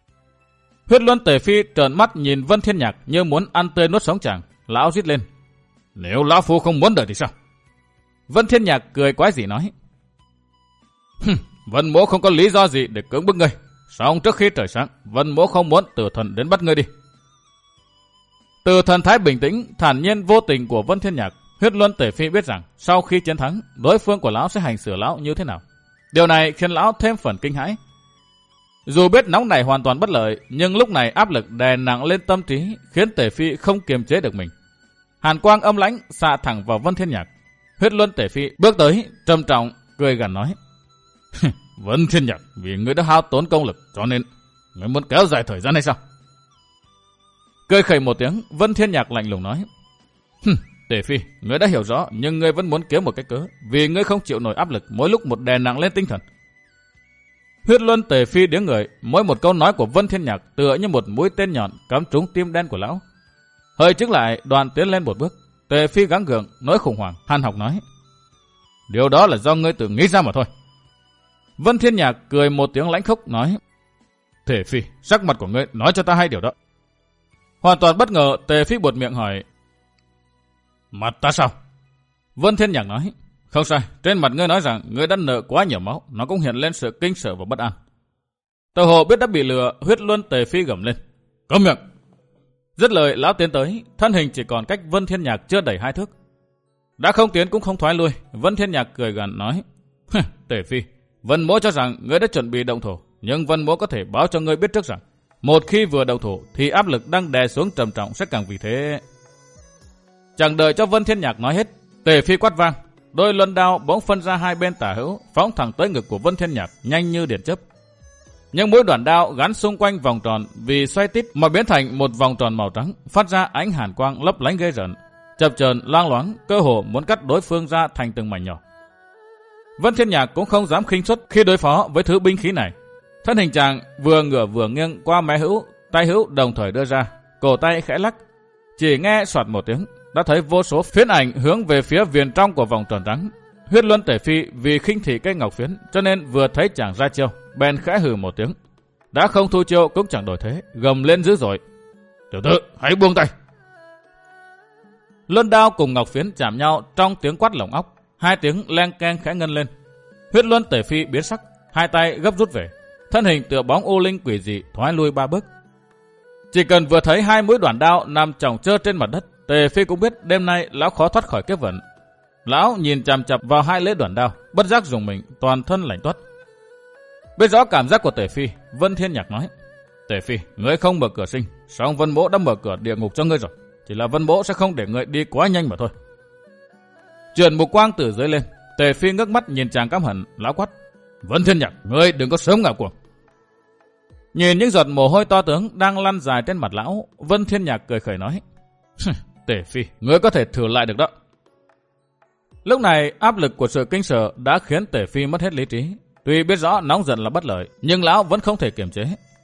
Huyết Luân Tề Phi trợn mắt nhìn Vân Thiên Nhạc như muốn ăn tươi nuốt sống chàng. Lão rít lên: Nếu lão phu không muốn đợi thì sao? Vân Thiên Nhạc cười quái dị nói: Vân mỗ không có lý do gì để cưỡng bức ngươi. Song trước khi trời sáng, Vân mỗ không muốn Tử Thần đến bắt ngươi đi. Từ thần thái bình tĩnh, thản nhiên vô tình của Vân Thiên Nhạc, Huyết Luân Tề Phi biết rằng sau khi chiến thắng, đối phương của lão sẽ hành xử lão như thế nào. Điều này khiến lão thêm phần kinh hãi. Dù biết nóng này hoàn toàn bất lợi, nhưng lúc này áp lực đè nặng lên tâm trí khiến Tề Phi không kiềm chế được mình. Hàn quang âm lãnh xạ thẳng vào Vân Thiên Nhạc. Huyết Luân Tề Phi bước tới, trầm trọng cười gằn nói: Vân Thiên Nhạc, vì ngươi đã hao tốn công lực, cho nên ngươi muốn kéo dài thời gian hay sao? Cười khẩy một tiếng, Vân Thiên Nhạc lạnh lùng nói: Tề Phi, ngươi đã hiểu rõ, nhưng ngươi vẫn muốn kiếm một cái cớ, vì ngươi không chịu nổi áp lực mỗi lúc một đè nặng lên tinh thần. Huyết Luân Tề Phi điếng người, mỗi một câu nói của Vân Thiên Nhạc tựa như một mũi tên nhọn cắm trúng tim đen của lão. Hơi trước lại, đoàn tiến lên một bước. Tề Phi gắng gượng, nỗi khủng hoảng, han học nói: Điều đó là do ngươi tự nghĩ ra mà thôi. Vân Thiên Nhạc cười một tiếng lãnh khốc nói: Tề Phi, sắc mặt của ngươi nói cho ta hay điều đó. Hoàn toàn bất ngờ, Tề Phi buột miệng hỏi: Mặt ta sao? Vân Thiên Nhạc nói: Không sai, trên mặt ngươi nói rằng ngươi đã nợ quá nhiều máu, nó cũng hiện lên sự kinh sợ và bất an. Tờ hồ biết đã bị lừa, Huyết Luân Tề Phi gầm lên: Câm miệng! Dứt lời, lão tiến tới, thân hình chỉ còn cách Vân Thiên Nhạc chưa đầy hai thước. Đã không tiến cũng không thoái lui, Vân Thiên Nhạc cười gằn nói: Tề Phi, Vân mỗ cho rằng ngươi đã chuẩn bị động thủ, nhưng Vân mỗ có thể báo cho ngươi biết trước rằng một khi vừa động thủ thì áp lực đang đè xuống trầm trọng sẽ càng vì thế. Chẳng đợi cho Vân Thiên Nhạc nói hết, Tề Phi quát vang, đôi luân đao bỗng phân ra hai bên tả hữu, phóng thẳng tới ngực của Vân Thiên Nhạc nhanh như điện chớp. Nhưng mỗi đoạn đao gắn xung quanh vòng tròn vì xoay tít mà biến thành một vòng tròn màu trắng, phát ra ánh hàn quang lấp lánh ghê rợn, chập chờn loang loáng, cơ hồ muốn cắt đối phương ra thành từng mảnh nhỏ. Vân Thiên Nhạc cũng không dám khinh suất khi đối phó với thứ binh khí này. Thân hình chàng vừa ngửa vừa nghiêng qua mé hữu, tay hữu đồng thời đưa ra, cổ tay khẽ lắc, chỉ nghe soạt một tiếng, đã thấy vô số phiến ảnh hướng về phía viền trong của vòng tròn trắng. Huyết Luân Tề Phi vì khinh thị cây ngọc phiến, cho nên vừa thấy chàng ra chiêu, bèn khẽ hừ một tiếng, đã không thu chiêu cũng chẳng đổi thế, gầm lên dữ dội: Tiểu tử, hãy buông tay! Luân đao cùng ngọc phiến chạm nhau trong tiếng quát lồng óc, hai tiếng leng keng khẽ ngân lên. Huyết Luân Tề Phi biến sắc, hai tay gấp rút về, thân hình tựa bóng u linh quỷ dị thoái lui ba bước. Chỉ cần vừa thấy hai mũi đoạn đao nằm chồng chơ trên mặt đất, Tề Phi cũng biết đêm nay lão khó thoát khỏi kiếp vận. Lão nhìn chằm chằm vào hai lưỡi đoạn đao, bất giác dùng mình, toàn thân lạnh toát. Biết rõ cảm giác của Tề Phi, Vân Thiên Nhạc nói: Tề Phi, ngươi không mở cửa sinh, song Vân Mỗ đã mở cửa địa ngục cho ngươi rồi, chỉ là Vân Mỗ sẽ không để ngươi đi quá nhanh mà thôi. Chuyển mục quang từ dưới lên, Tề Phi ngước mắt nhìn chàng căm hận, lão quát: Vân Thiên Nhạc, ngươi đừng có sớm ngạo cuồng. Nhìn những giọt mồ hôi to tướng đang lăn dài trên mặt lão, Vân Thiên Nhạc cười khẩy nói: Tề Phi, ngươi có thể thử lại được đó. Lúc này áp lực của sự kinh sợ đã khiến Tề Phi mất hết lý trí. Tuy biết rõ nóng giận là bất lợi, nhưng lão vẫn không thể kiềm chế.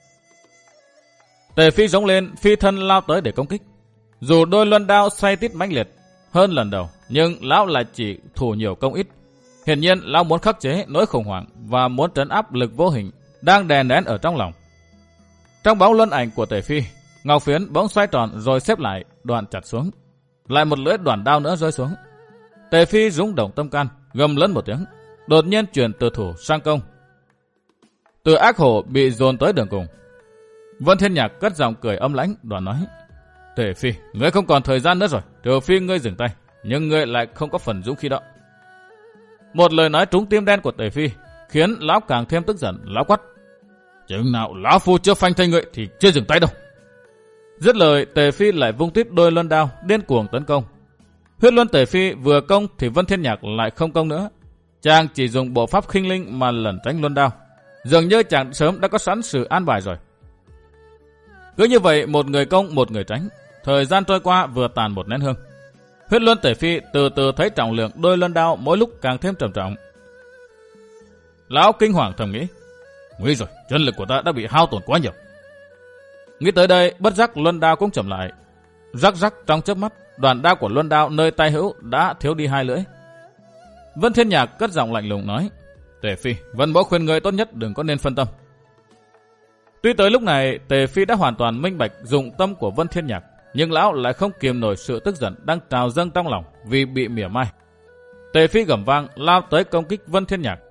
Tề Phi giống lên, phi thân lao tới để công kích. Dù đôi luân đao xoay tít mãnh liệt hơn lần đầu, nhưng lão lại chỉ thủ nhiều công ít. Hiển nhiên lão muốn khắc chế nỗi khủng hoảng và muốn trấn áp lực vô hình đang đè nén ở trong lòng. Trong bóng luân ảnh của Tề Phi, ngọc phiến bỗng xoay tròn rồi xếp lại, đoạn chặt xuống. Lại một lưỡi đoạn đao nữa rơi xuống. Tề Phi rung động tâm can, gầm lớn một tiếng, đột nhiên chuyển từ thủ sang công. Từ ác hổ bị dồn tới đường cùng. Vân Thiên Nhạc cất giọng cười âm lãnh, đoạn nói: Tề Phi, ngươi không còn thời gian nữa rồi, trừ phi ngươi dừng tay, nhưng ngươi lại không có phần dũng khí đó. Một lời nói trúng tim đen của Tề Phi khiến lão càng thêm tức giận. Lão quát: Chừng nào lão phu chưa phanh thây ngươi thì chưa dừng tay đâu. Dứt lời, Tề Phi lại vung tít đôi luân đao điên cuồng tấn công. Huyết Luân Tề Phi vừa công thì Vân Thiên Nhạc lại không công nữa. Chàng chỉ dùng bộ pháp khinh linh mà lẩn tránh luân đao, dường như chàng sớm đã có sẵn sự an bài rồi. Cứ như vậy, một người công một người tránh, thời gian trôi qua vừa tàn một nén hương. Huyết Luân Tề Phi từ từ thấy trọng lượng đôi luân đao mỗi lúc càng thêm trầm trọng. Lão kinh hoàng thầm nghĩ: Nguy rồi, chân lực của ta đã bị hao tổn quá nhiều. Nghĩ tới đây, bất giác luân đao cũng chậm lại. Rắc rắc trong chớp mắt, đoạn đao của luân đao nơi tay hữu đã thiếu đi hai lưỡi. Vân Thiên Nhạc cất giọng lạnh lùng nói: Tề Phi, Vân Mỗ khuyên ngươi tốt nhất đừng có nên phân tâm. Tuy tới lúc này Tề Phi đã hoàn toàn minh bạch dụng tâm của Vân Thiên Nhạc, nhưng lão lại không kiềm nổi sự tức giận đang trào dâng trong lòng vì bị mỉa mai. Tề Phi gầm vang lao tới công kích Vân Thiên Nhạc.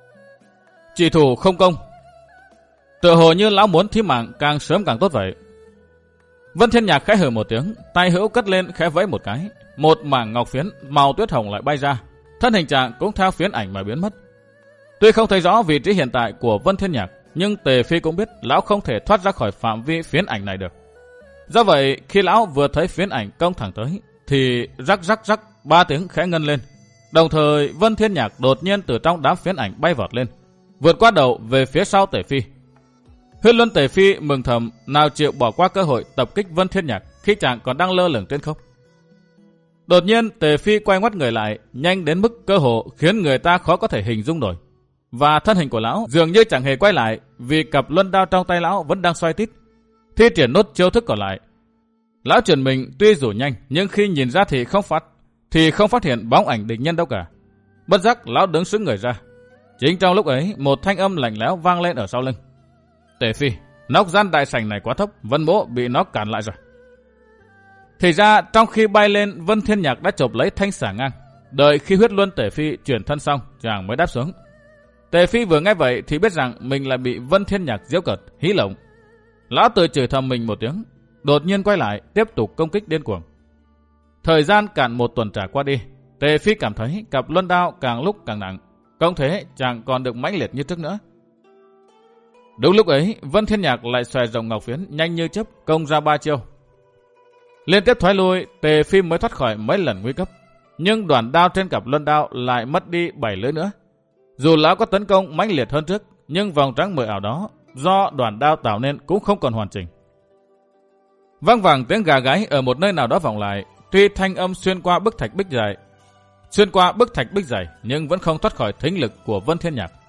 Chỉ thủ không công. Tựa hồ như lão muốn thí mạng càng sớm càng tốt vậy. Vân Thiên Nhạc khẽ hừ một tiếng, tay hữu cất lên khẽ vẫy một cái, một mảng ngọc phiến màu tuyết hồng lại bay ra, thân hình trạng cũng theo phiến ảnh mà biến mất. Tuy không thấy rõ vị trí hiện tại của Vân Thiên Nhạc, nhưng Tề Phi cũng biết lão không thể thoát ra khỏi phạm vi phiến ảnh này được. Do vậy, khi lão vừa thấy phiến ảnh công thẳng tới, thì rắc rắc rắc ba tiếng khẽ ngân lên. Đồng thời, Vân Thiên Nhạc đột nhiên từ trong đám phiến ảnh bay vọt lên, vượt qua đầu về phía sau Tề Phi. Huyết Luân Tề Phi mừng thầm nào chịu bỏ qua cơ hội tập kích Vân Thiên Nhạc khi chàng còn đang lơ lửng trên không. Đột nhiên Tề Phi quay ngoắt người lại, nhanh đến mức cơ hồ khiến người ta khó có thể hình dung nổi. Và thân hình của lão dường như chẳng hề quay lại, vì cặp luân đao trong tay lão vẫn đang xoay tít, thi triển nốt chiêu thức còn lại. Lão chuyển mình tuy dù nhanh, nhưng khi nhìn ra thì không phát thì không phát hiện bóng ảnh địch nhân đâu cả. Bất giác lão đứng sững người ra. Chính trong lúc ấy, một thanh âm lạnh lẽo vang lên ở sau lưng. Tề Phi, nóc gian đại sảnh này quá thấp, Vân Mỗ bị nó cản lại rồi. Thì ra trong khi bay lên, Vân Thiên Nhạc đã chộp lấy thanh xả ngang. Đợi khi Huyết Luân Tề Phi chuyển thân xong, chàng mới đáp xuống. Tề Phi vừa nghe vậy thì biết rằng mình lại bị Vân Thiên Nhạc giễu cợt, hí lộng. Lão tự chửi thầm mình một tiếng, đột nhiên quay lại tiếp tục công kích điên cuồng. Thời gian cạn một tuần trà qua đi, Tề Phi cảm thấy cặp luân đao càng lúc càng nặng, không thế chàng còn được mãnh liệt như trước nữa. Đúng lúc ấy, Vân Thiên Nhạc lại xòe rồng ngọc phiến nhanh như chớp công ra ba chiêu. Liên tiếp thoái lui, Tề Phi mới thoát khỏi mấy lần nguy cấp, nhưng đoàn đao trên cặp luân đao lại mất đi bảy lưỡi nữa. Dù lão có tấn công mãnh liệt hơn trước, nhưng vòng trắng mờ ảo đó do đoàn đao tạo nên cũng không còn hoàn chỉnh. Vang vẳng tiếng gà gáy ở một nơi nào đó vọng lại, tuy thanh âm xuyên qua bức thạch bích dài, xuyên qua bức thạch bích dày, nhưng vẫn không thoát khỏi thính lực của Vân Thiên Nhạc.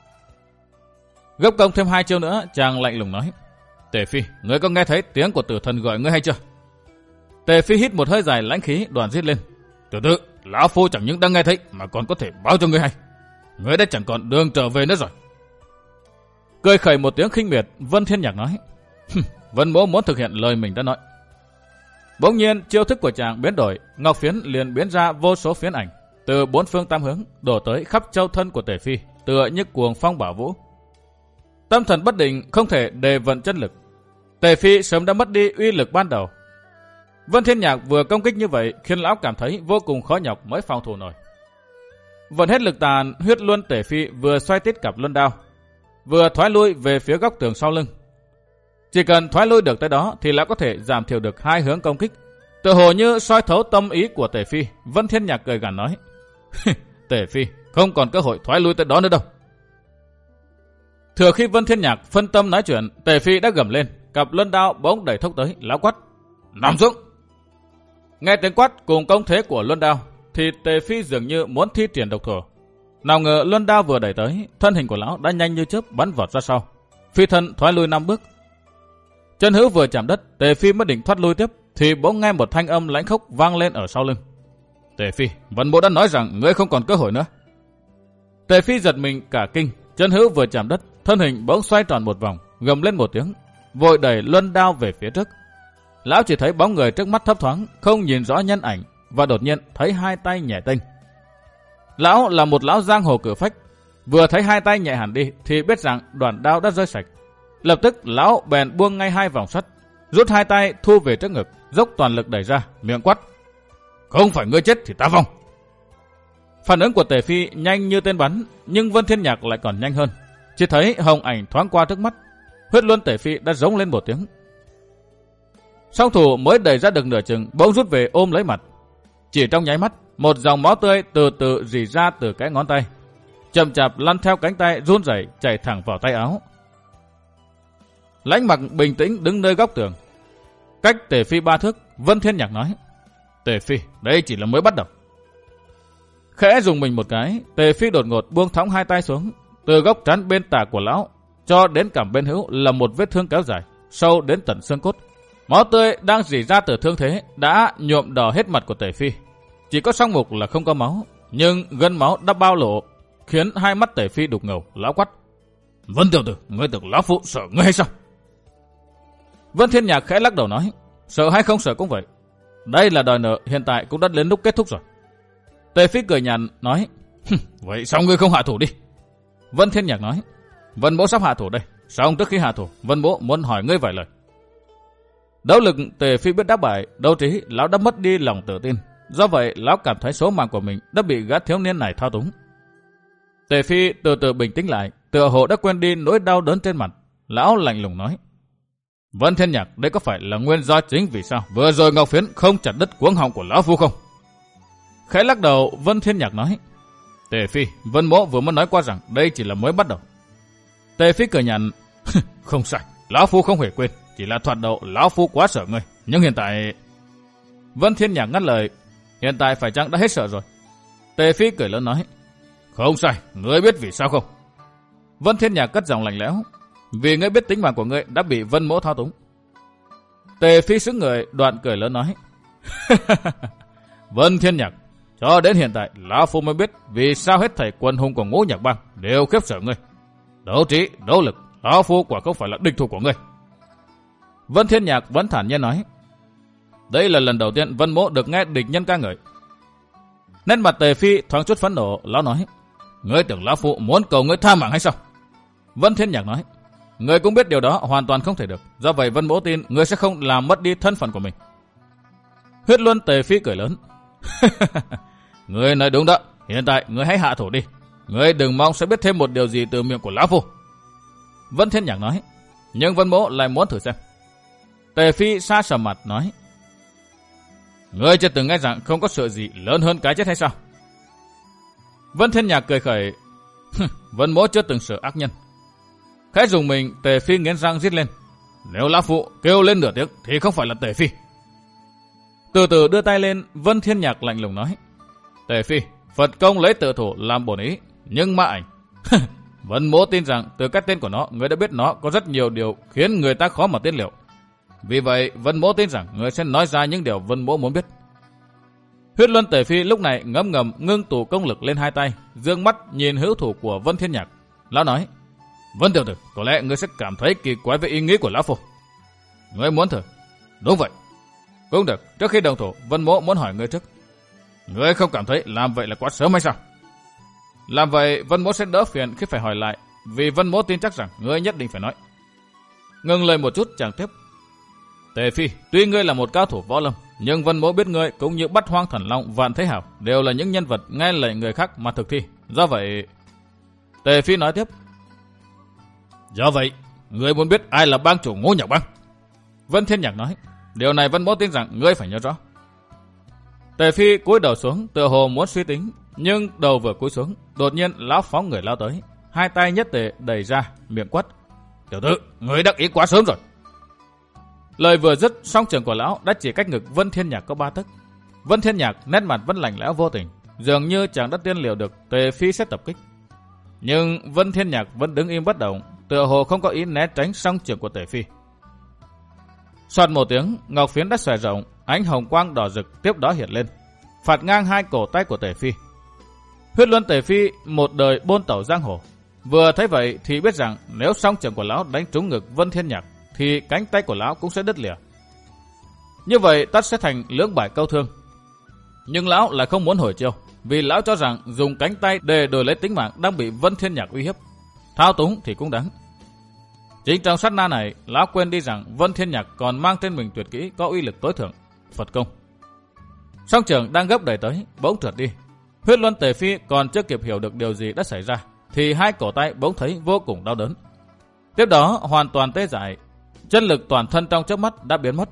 Gấp công thêm hai chiêu nữa, chàng lạnh lùng nói: Tề Phi, ngươi có nghe thấy tiếng của tử thần gọi ngươi hay chưa? Tề Phi hít một hơi dài lãnh khí, đoàn rít lên: Tiểu tử, lão phu chẳng những đang nghe thấy mà còn có thể báo cho ngươi hay. Ngươi đã chẳng còn đường trở về nữa rồi. Cười khẩy một tiếng khinh miệt, Vân Thiên Nhạc nói: Vân Mỗ muốn thực hiện lời mình đã nói. Bỗng nhiên chiêu thức của chàng biến đổi, ngọc phiến liền biến ra vô số phiến ảnh từ bốn phương tám hướng đổ tới khắp châu thân của Tề Phi, tựa như cuồng phong bão vũ. Tâm thần bất định, không thể đề vận chân lực. Tề Phi sớm đã mất đi uy lực ban đầu. Vân Thiên Nhạc vừa công kích như vậy khiến lão cảm thấy vô cùng khó nhọc mới phòng thủ nổi. Vận hết lực tàn, Huyết Luân Tề Phi vừa xoay tít cặp luân đao, vừa thoái lui về phía góc tường sau lưng. Chỉ cần thoái lui được tới đó thì lão có thể giảm thiểu được hai hướng công kích. Tựa hồ như soi thấu tâm ý của Tề Phi, Vân Thiên Nhạc cười gằn nói: Tề Phi không còn cơ hội thoái lui tới đó nữa đâu. Thừa khi Vân Thiên Nhạc phân tâm nói chuyện, Tề Phi đã gầm lên, cặp luân đao bỗng đẩy thốc tới, lão quát: Nằm xuống! Nghe tiếng quát cùng công thế của luân đao, thì Tề Phi dường như muốn thi triển độc thủ. Nào ngờ luân đao vừa đẩy tới, thân hình của lão đã nhanh như chớp bắn vọt ra sau, phi thân thoái lui năm bước. Chân hữu vừa chạm đất, Tề Phi mới định thoát lui tiếp, thì bỗng nghe một thanh âm lãnh khốc vang lên ở sau lưng: Tề Phi, Vân Mỗ đã nói rằng ngươi không còn cơ hội nữa. Tề Phi giật mình cả kinh, chân hữu vừa chạm đất, thân hình bỗng xoay tròn một vòng, gầm lên một tiếng, vội đẩy luân đao về phía trước. Lão chỉ thấy bóng người trước mắt thấp thoáng, không nhìn rõ nhân ảnh, và đột nhiên thấy hai tay nhẹ tênh. Lão là một lão giang hồ cử phách, vừa thấy hai tay nhẹ hẳn đi thì biết rằng đoàn đao đã rơi sạch. Lập tức lão bèn buông ngay hai vòng sắt, rút hai tay thu về trước ngực, dốc toàn lực đẩy ra, miệng quát: Không phải ngươi chết thì ta vong. Phản ứng của Tề Phi nhanh như tên bắn, nhưng Vân Thiên Nhạc lại còn nhanh hơn. Chỉ thấy hồng ảnh thoáng qua trước mắt, Huyết Luân Tề Phi đã rống lên một tiếng. Song thủ mới đẩy ra được nửa chừng, bỗng rút về ôm lấy mặt. Chỉ trong nháy mắt, một dòng máu tươi từ từ rỉ ra từ cái ngón tay, chậm chạp lăn theo cánh tay run rẩy chảy thẳng vào tay áo. Lãnh Mặc bình tĩnh đứng nơi góc tường, cách Tề Phi ba thước. Vân Thiên Nhạc nói: Tề Phi, đây chỉ là mới bắt đầu. Khẽ dùng mình một cái, Tề Phi đột ngột buông thõng hai tay xuống. Từ góc trán bên tả của lão cho đến cằm bên hữu là một vết thương kéo dài, sâu đến tận xương cốt. Máu tươi đang rỉ ra từ thương thế đã nhuộm đỏ hết mặt của Tề Phi. Chỉ có song mục là không có máu, nhưng gân máu đã bao lộ, khiến hai mắt Tề Phi đục ngầu. Lão quát: Vân tiểu tử, ngươi tưởng lão phụ sợ ngươi hay sao? Vân Thiên Nhạc khẽ lắc đầu nói, sợ hay không sợ cũng vậy. Đây là đòi nợ, hiện tại cũng đã đến lúc kết thúc rồi. Tề Phi cười nhạt nói, vậy sao ngươi không hạ thủ đi? Vân Thiên Nhạc nói, Vân Mỗ sắp hạ thủ đây. Xong trước khi hạ thủ, Vân Mỗ muốn hỏi ngươi vài lời. Đấu lực Tề Phi biết đáp bài, đấu trí lão đã mất đi lòng tự tin. Do vậy lão cảm thấy số mạng của mình đã bị gã thiếu niên này thao túng. Tề Phi từ từ bình tĩnh lại, tựa hồ đã quên đi nỗi đau đớn trên mặt. Lão lạnh lùng nói, Vân Thiên Nhạc, đây có phải là nguyên do chính vì sao vừa rồi Ngọc Phiến không chặt đứt cuống họng của lão phu không? Khẽ lắc đầu, Vân Thiên Nhạc nói, Tề Phi, Vân Mỗ vừa mới nói qua rằng đây chỉ là mới bắt đầu. Tề Phi cười nhạt, không sai, lão phu không hề quên, chỉ là thoạt đầu lão phu quá sợ ngươi, nhưng hiện tại... Vân Thiên Nhạc ngắt lời, hiện tại phải chăng đã hết sợ rồi? Tề Phi cười lớn nói, không sai, ngươi biết vì sao không? Vân Thiên Nhạc cất giọng lạnh lẽo, vì ngươi biết tính mạng của ngươi đã bị Vân Mỗ thao túng. Tề Phi sững người, đoạn cười lớn nói, Vân Thiên Nhạc, cho đến hiện tại lão phu mới biết vì sao hết thảy quân hùng của Ngũ Nhạc Bang đều khiếp sợ ngươi. Đấu trí, đấu lực, lão phu quả không phải là địch thủ của ngươi. Vân Thiên Nhạc vẫn thản nhiên nói, đây là lần đầu tiên Vân Mỗ được nghe địch nhân ca ngợi. Nét mặt Tề Phi thoáng chút phẫn nộ, lão nói, ngươi tưởng lão phu muốn cầu ngươi tha mạng hay sao? Vân Thiên Nhạc nói, ngươi cũng biết điều đó hoàn toàn không thể được, do vậy Vân Mỗ tin ngươi sẽ không làm mất đi thân phận của mình. Huyết Luân Tề Phi cười lớn, ngươi nói đúng đó, hiện tại ngươi hãy hạ thủ đi, ngươi đừng mong sẽ biết thêm một điều gì từ miệng của lão phu. Vân Thiên Nhạc nói, nhưng Vân Mỗ lại muốn thử xem. Tề Phi xa sầm mặt nói, ngươi chưa từng nghe rằng không có sự gì lớn hơn cái chết hay sao? Vân Thiên Nhạc cười khẩy, Vân Mỗ chưa từng sợ ác nhân. Khẽ dùng mình, Tề Phi nghiến răng rít lên, nếu lão phụ kêu lên nửa tiếng thì không phải là Tề Phi. Từ từ đưa tay lên, Vân Thiên Nhạc lạnh lùng nói, Tề Phi, Phật công lấy tự thủ làm bổn ý, nhưng mà ảnh. Vân Mỗ tin rằng từ cái tên của nó, người đã biết nó có rất nhiều điều khiến người ta khó mà tiên liệu. Vì vậy, Vân Mỗ tin rằng người sẽ nói ra những điều Vân Mỗ muốn biết. Huyết Luân Tề Phi lúc này ngấm ngầm ngưng tụ công lực lên hai tay, dương mắt nhìn hữu thủ của Vân Thiên Nhạc. Lão nói, Vân tiểu tử, có lẽ ngươi sẽ cảm thấy kỳ quái về ý nghĩ của lão phu. Ngươi muốn thử? Đúng vậy. Cũng được, trước khi đồng thủ, Vân Mỗ muốn hỏi ngươi trước. Ngươi không cảm thấy làm vậy là quá sớm hay sao? Làm vậy, Vân Mỗ sẽ đỡ phiền khi phải hỏi lại, vì Vân Mỗ tin chắc rằng ngươi nhất định phải nói. Ngừng lời một chút, chàng tiếp. Tề Phi, tuy ngươi là một cao thủ võ lâm, nhưng Vân Mỗ biết ngươi cũng như Bát Hoang Thần Long, Vạn Thế Hảo đều là những nhân vật nghe lời người khác mà thực thi. Do vậy, Tề Phi nói tiếp. Do vậy, ngươi muốn biết ai là bang chủ Ngũ Nhạc Bang? Vân Thiên Nhạc nói, điều này Vân Mỗ tin rằng ngươi phải nhớ rõ. Tề Phi cúi đầu xuống, tựa hồ muốn suy tính, nhưng đầu vừa cúi xuống, đột nhiên lão phóng người lao tới, hai tay nhất tề đẩy ra, miệng quát, tiểu tử, ngươi đắc ý quá sớm rồi. Lời vừa dứt, song trường của lão đã chỉ cách ngực Vân Thiên Nhạc có ba tấc. Vân Thiên Nhạc nét mặt vẫn lạnh lẽo vô tình, dường như chẳng đã tiên liệu được Tề Phi sẽ tập kích. Nhưng Vân Thiên Nhạc vẫn đứng im bất động, tựa hồ không có ý né tránh song trường của Tề Phi. Soạt một tiếng, ngọc phiến đã xòe rộng, ánh hồng quang đỏ rực tiếp đó hiện lên, phạt ngang hai cổ tay của Tề Phi. Huyết Luân Tề Phi một đời bôn tẩu giang hồ, vừa thấy vậy thì biết rằng nếu song trường của lão đánh trúng ngực Vân Thiên Nhạc thì cánh tay của lão cũng sẽ đứt lìa. Như vậy tất sẽ thành lưỡng bại câu thương. Nhưng lão lại không muốn hồi chiêu, vì lão cho rằng dùng cánh tay để đổi lấy tính mạng đang bị Vân Thiên Nhạc uy hiếp, thao túng thì cũng đáng. Chính trong sát na này, lão quên đi rằng Vân Thiên Nhạc còn mang trên mình tuyệt kỹ có uy lực tối thượng, Phật công. Song trường đang gấp đẩy tới, bỗng trượt đi. Huyết Luân Tề Phi còn chưa kịp hiểu được điều gì đã xảy ra, thì hai cổ tay bỗng thấy vô cùng đau đớn. Tiếp đó hoàn toàn tê dại, chân lực toàn thân trong chớp mắt đã biến mất.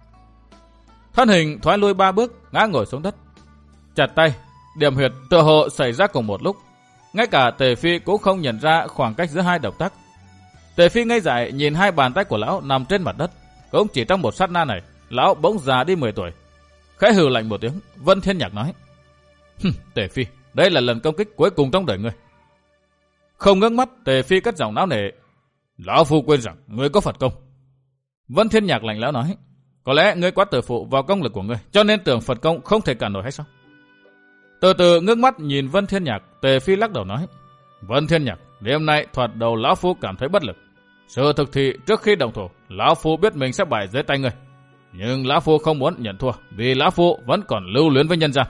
Thân hình thoái lui ba bước, ngã ngồi xuống đất. Chặt tay, điểm huyệt, tựa hồ xảy ra cùng một lúc. Ngay cả Tề Phi cũng không nhận ra khoảng cách giữa hai động tác. Tề Phi ngây dại nhìn hai bàn tay của lão nằm trên mặt đất. Cũng chỉ trong một sát na này, lão bỗng già đi mười tuổi. Khẽ hừ lạnh một tiếng, Vân Thiên Nhạc nói: Tề Phi, đây là lần công kích cuối cùng trong đời ngươi. Không ngước mắt, Tề Phi cất giọng náo nề: Lão phu quên rằng ngươi có Phật công. Vân Thiên Nhạc lạnh lẽo nói: Có lẽ ngươi quá tự phụ vào công lực của ngươi, cho nên tưởng Phật công không thể cản nổi hay sao? Từ từ ngước mắt nhìn Vân Thiên Nhạc, Tề Phi lắc đầu nói: Vân Thiên Nhạc, đêm nay thoạt đầu lão phu cảm thấy bất lực. Sự thực thì trước khi đồng thủ, lão phu biết mình sẽ bại dưới tay ngươi. Nhưng lão phu không muốn nhận thua, vì lão phu vẫn còn lưu luyến với nhân gian.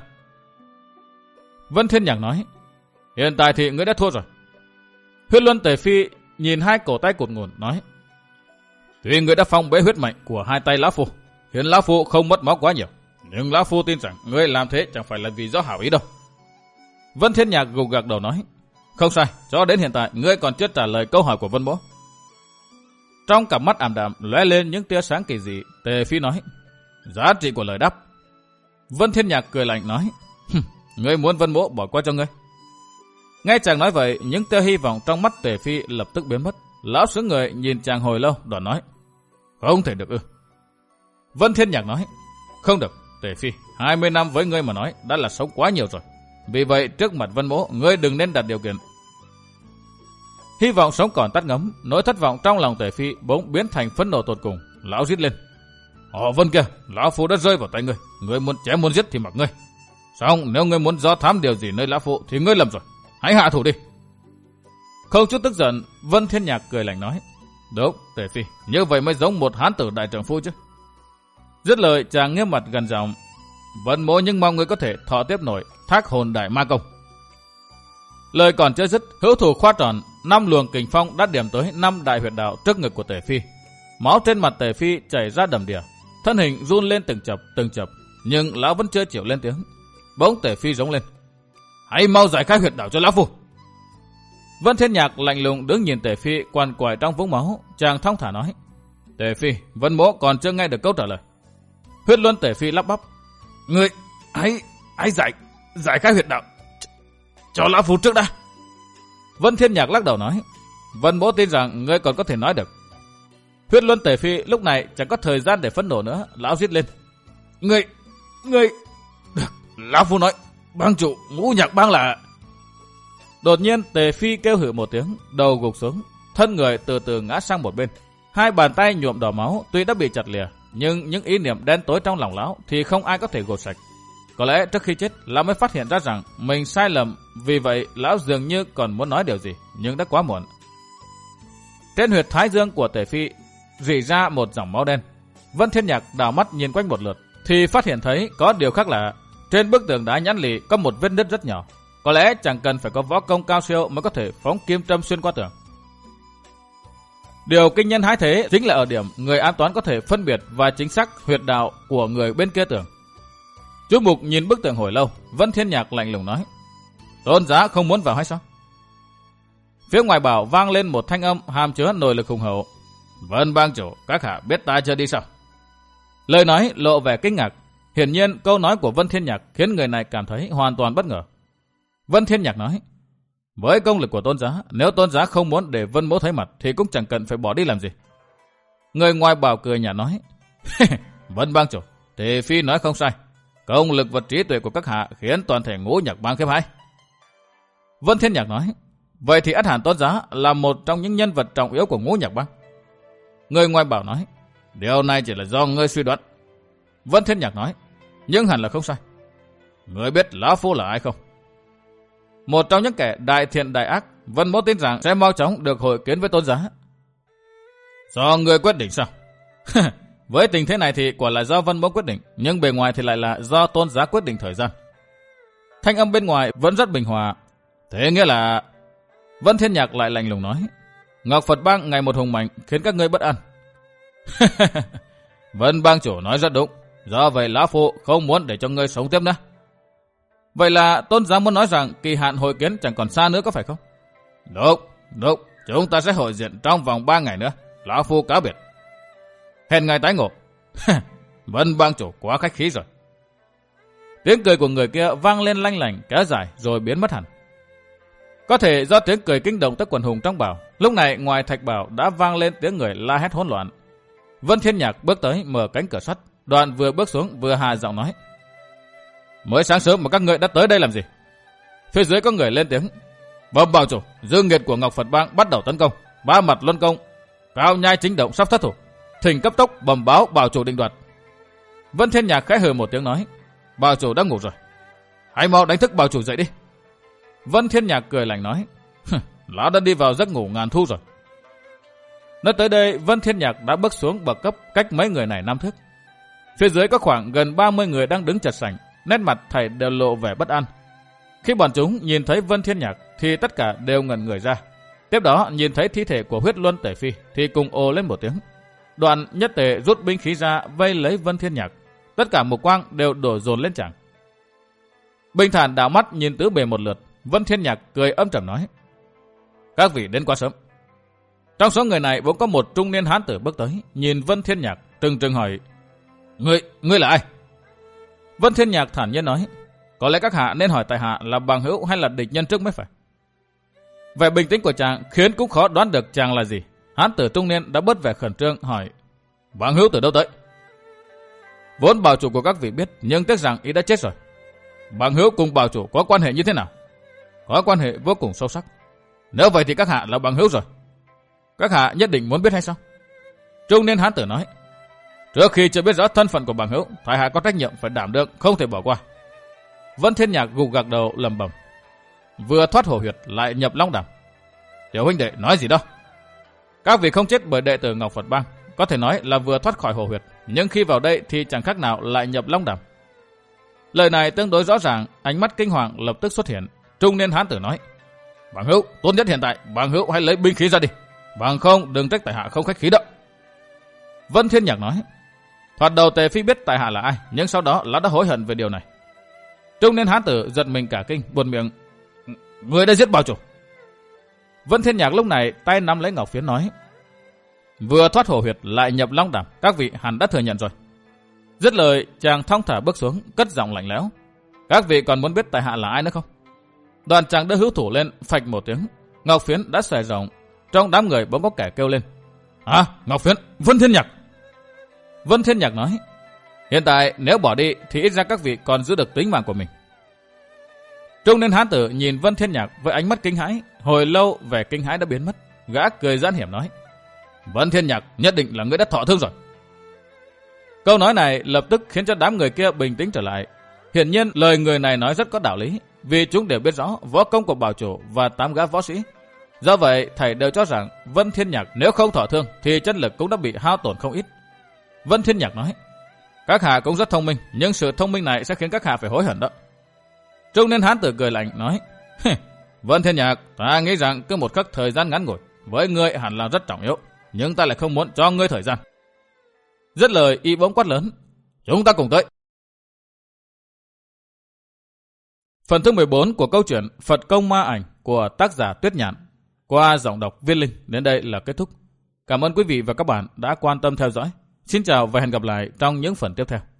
Vân Thiên Nhạc nói, hiện tại thì ngươi đã thua rồi. Huyết Luân Tề Phi nhìn hai cổ tay cụt ngủn nói, tuy ngươi đã phong bế huyết mạch của hai tay lão phu, khiến lão phu không mất máu quá nhiều, nhưng lão phu tin rằng ngươi làm thế chẳng phải là vì do hảo ý đâu. Vân Thiên Nhạc gục gật đầu nói, không sai, cho đến hiện tại ngươi còn chưa trả lời câu hỏi của Vân Mỗ. Trong cặp mắt ảm đạm lóe lên những tia sáng kỳ dị, Tề Phi nói, giá trị của lời đáp. Vân Thiên Nhạc cười lạnh nói, ngươi muốn Vân Mỗ bỏ qua cho ngươi. Nghe chàng nói vậy, những tia hy vọng trong mắt Tề Phi lập tức biến mất. Lão sững người nhìn chàng hồi lâu, đoạn nói, không thể được ư? Vân Thiên Nhạc nói, không được, Tề Phi, hai mươi năm với ngươi mà nói đã là sống quá nhiều rồi. Vì vậy trước mặt Vân Mỗ, ngươi đừng nên đặt điều kiện. Hy vọng sống còn tắt ngấm, nỗi thất vọng trong lòng Tề Phi bỗng biến thành phẫn nộ tột cùng. Lão rít lên, họ Vân kia, lão phu đã rơi vào tay ngươi, ngươi muốn chém muốn giết thì mặc ngươi. Xong nếu ngươi muốn do thám điều gì nơi lão phu thì ngươi lầm rồi, hãy hạ thủ đi. Không chút tức giận, Vân Thiên Nhạc cười lạnh nói, đúng, Tề Phi, như vậy mới giống một hán tử đại trượng phu chứ. Dứt lời chàng nghiêm mặt gần giọng, Vân Mỗ nhưng mong ngươi có thể thọ tiếp nổi Thác Hồn Đại Ma Công. Lời còn chưa dứt, hữu thủ khoa tròn, năm luồng kình phong đã điểm tới năm đại huyệt đạo trước ngực của Tề Phi. Máu trên mặt Tề Phi chảy ra đầm đìa, thân hình run lên từng chập từng chập, nhưng lão vẫn chưa chịu lên tiếng. Bỗng Tề Phi rống lên, hãy mau giải khai huyệt đạo cho lão phu. Vân Thiên Nhạc lạnh lùng đứng nhìn Tề Phi quằn quại trong vũng máu, chàng thong thả nói, Tề Phi, Vân Mỗ còn chưa nghe được câu trả lời. Huyết Luân Tề Phi lắp bắp, ngươi hãy hãy giải giải khai huyệt đạo cho lão phu trước đã. Vân Thiên Nhạc lắc đầu nói, Vân Mỗ tin rằng ngươi còn có thể nói được. Huyết Luân Tề Phi lúc này chẳng có thời gian để phẫn nộ nữa, lão giết lên, ngươi ngươi được, lão phu nói, bang chủ Ngũ Nhạc Bang là. Đột nhiên Tề Phi kêu hự một tiếng, đầu gục xuống, thân người từ từ ngã sang một bên. Hai bàn tay nhuộm đỏ máu, tuy đã bị chặt lìa, nhưng những ý niệm đen tối trong lòng lão thì không ai có thể gột sạch. Có lẽ trước khi chết, lão mới phát hiện ra rằng mình sai lầm, vì vậy lão dường như còn muốn nói điều gì, nhưng đã quá muộn. Trên huyệt thái dương của Tề Phi rỉ ra một dòng máu đen. Vân Thiên Nhạc đảo mắt nhìn quanh một lượt, thì phát hiện thấy có điều khác lạ. Trên bức tường đá nhẵn lì có một vết nứt rất nhỏ. Có lẽ chẳng cần phải có võ công cao siêu mới có thể phóng kim châm xuyên qua tường. Điều kinh nhân hãi thế chính là ở điểm người an toán có thể phân biệt và chính xác huyệt đạo của người bên kia tường. Chú Mục nhìn bức tường hồi lâu, Vân Thiên Nhạc lạnh lùng nói, Tôn giá không muốn vào hay sao? Phía ngoài bảo vang lên một thanh âm hàm chứa nội lực hùng hậu, Vân bang chủ, các hạ biết ta chưa đi sao? Lời nói lộ vẻ kinh ngạc. Hiển nhiên câu nói của Vân Thiên Nhạc khiến người này cảm thấy hoàn toàn bất ngờ. Vân Thiên Nhạc nói, với công lực của tôn giá, nếu tôn giá không muốn để Vân Mỗ thấy mặt thì cũng chẳng cần phải bỏ đi làm gì. Người ngoài bảo cười nhạt nói, Vân bang chủ, Tề Phi nói không sai, công lực và trí tuệ của các hạ khiến toàn thể Ngũ Nhạc Bang khiếp hãi. Vân Thiên Nhạc nói, vậy thì ắt hẳn tôn giá là một trong những nhân vật trọng yếu của Ngũ Nhạc Bang. Người ngoài bảo nói, điều này chỉ là do ngươi suy đoán. Vân Thiên Nhạc nói, nhưng hẳn là không sai. Ngươi biết lão phu là ai không? Một trong những kẻ đại thiện đại ác, Vân Mỗ tin rằng sẽ mau chóng được hội kiến với tôn giá. Do ngươi quyết định sao? Với tình thế này thì quả là do Vân Mỗ quyết định, nhưng bề ngoài thì lại là do tôn giá quyết định thời gian. Thanh âm bên ngoài vẫn rất bình hòa. Thế nghĩa là... Vân Thiên Nhạc lại lạnh lùng nói, Ngọc Phật Bang ngày một hùng mạnh khiến các ngươi bất an. Vân bang chủ nói rất đúng, do vậy lão phu không muốn để cho ngươi sống tiếp nữa. Vậy là tôn giá muốn nói rằng kỳ hạn hội kiến chẳng còn xa nữa có phải không? Đúng, đúng, chúng ta sẽ hội diện trong vòng ba ngày nữa, lão phu cáo biệt. Hẹn ngày tái ngộ. Vân bang chủ quá khách khí rồi. Tiếng cười của người kia vang lên lanh lảnh kéo dài rồi biến mất hẳn. Có thể do tiếng cười kinh động tới quần hùng trong bảo, lúc này ngoài thạch bảo đã vang lên tiếng người la hét hỗn loạn. Vân Thiên Nhạc bước tới mở cánh cửa sắt, đoạn vừa bước xuống vừa hà giọng nói, mới sáng sớm mà các ngươi đã tới đây làm gì? Phía dưới có người lên tiếng, bẩm bảo chủ, dư nghiệt của Ngọc Phật Bang bắt đầu tấn công, ba mặt luân công, Cao Nhai Chính Động sắp thất thủ, thỉnh cấp tốc bẩm báo bảo chủ định đoạt. Vân Thiên Nhạc khẽ hừ một tiếng nói, bảo chủ đã ngủ rồi, hãy mau đánh thức bảo chủ dậy đi. Vân Thiên Nhạc cười lạnh nói, lão đã đi vào giấc ngủ ngàn thu rồi. Nói tới đây, Vân Thiên Nhạc đã bước xuống bậc cấp cách mấy người này năm thước. Phía dưới có khoảng gần ba mươi người đang đứng chật sảnh, nét mặt thảy đều lộ vẻ bất an. Khi bọn chúng nhìn thấy Vân Thiên Nhạc thì tất cả đều ngẩn người ra. Tiếp đó nhìn thấy thi thể của Huyết Luân Tể Phi thì cùng ồ lên một tiếng. Đoạn nhất tề rút binh khí ra vây lấy Vân Thiên Nhạc. Tất cả mục quang đều đổ dồn lên chàng. Bình thản đảo mắt nhìn tứ bề một lượt, Vân Thiên Nhạc cười âm trầm nói: các vị đến quá sớm. Trong số người này bỗng có một trung niên hán tử bước tới, nhìn Vân Thiên Nhạc từng trừng hỏi: Ngươi, ngươi là ai? Vân Thiên Nhạc thản nhiên nói: có lẽ các hạ nên hỏi tại hạ là bằng hữu hay là địch nhân trước mới phải. Vẻ bình tĩnh của chàng khiến cũng khó đoán được chàng là gì. Hán tử trung niên đã bớt vẻ khẩn trương hỏi: bằng hữu từ đâu tới? Vốn bảo chủ của các vị biết, nhưng tiếc rằng ý đã chết rồi. Bằng hữu cùng bảo chủ có quan hệ như thế nào? Có quan hệ vô cùng sâu sắc. Nếu vậy thì các hạ là bằng hữu rồi. Các hạ nhất định muốn biết hay sao? Trung niên hán tử nói: trước khi chưa biết rõ thân phận của bằng hữu, tại hạ có trách nhiệm phải đảm đương, không thể bỏ qua. Vân Thiên Nhạc gục gật đầu lẩm bẩm: vừa thoát hổ huyệt lại nhập long đàm. Tiểu huynh đệ nói gì đâu? Các vị không chết bởi đệ tử Ngọc Phật Bang, có thể nói là vừa thoát khỏi hổ huyệt, nhưng khi vào đây thì chẳng khác nào lại nhập long đàm. Lời này tương đối rõ ràng, ánh mắt kinh hoàng lập tức xuất hiện. Trung niên hán tử nói: bằng hữu, tốt nhất hiện tại bằng hữu hãy lấy binh khí ra đi, bằng không đừng trách tại hạ không khách khí đâu. Vân Thiên Nhạc nói: thoạt đầu Tề Phi biết tại hạ là ai, nhưng sau đó lão đã hối hận về điều này. Trung niên hán tử giật mình cả kinh, buột miệng: người đã giết bảo chủ. Vân Thiên Nhạc lúc này tay nắm lấy ngọc phiến nói: vừa thoát hổ huyệt lại nhập long đàm, các vị hẳn đã thừa nhận rồi. Dứt lời, chàng thong thả bước xuống, cất giọng lạnh lẽo: các vị còn muốn biết tại hạ là ai nữa không? Đoàn chàng đã hữu thủ lên, phạch một tiếng, ngọc phiến đã xòe rộng. Trong đám người bỗng có kẻ kêu lên: à, ngọc phiến, Vân Thiên Nhạc. Vân Thiên Nhạc nói: hiện tại nếu bỏ đi thì ít ra các vị còn giữ được tính mạng của mình. Trung niên hán tử nhìn Vân Thiên Nhạc với ánh mắt kinh hãi, hồi lâu vẻ kinh hãi đã biến mất. Gã cười giãn hiểm nói: Vân Thiên Nhạc, nhất định là người đã thọ thương rồi. Câu nói này lập tức khiến cho đám người kia bình tĩnh trở lại. Hiển nhiên lời người này nói rất có đạo lý, vì chúng đều biết rõ võ công của bảo chủ và tám gã võ sĩ. Do vậy thầy đều cho rằng Vân Thiên Nhạc nếu không thọ thương thì chân lực cũng đã bị hao tổn không ít. Vân Thiên Nhạc nói: các hạ cũng rất thông minh, nhưng sự thông minh này sẽ khiến các hạ phải hối hận đó. Trung niên hán tử cười lạnh nói: Vân Thiên Nhạc, ta nghĩ rằng cứ một khắc thời gian ngắn ngủi với ngươi hẳn là rất trọng yếu, nhưng ta lại không muốn cho ngươi thời gian. Dứt lời y bỗng quát lớn: chúng ta cùng tới. Phần thứ mười bốn của câu chuyện Phật Công Ma Ảnh của tác giả Tuyết Nhạn qua giọng đọc Viên Linh đến đây là kết thúc. Cảm ơn quý vị và các bạn đã quan tâm theo dõi. Xin chào và hẹn gặp lại trong những phần tiếp theo.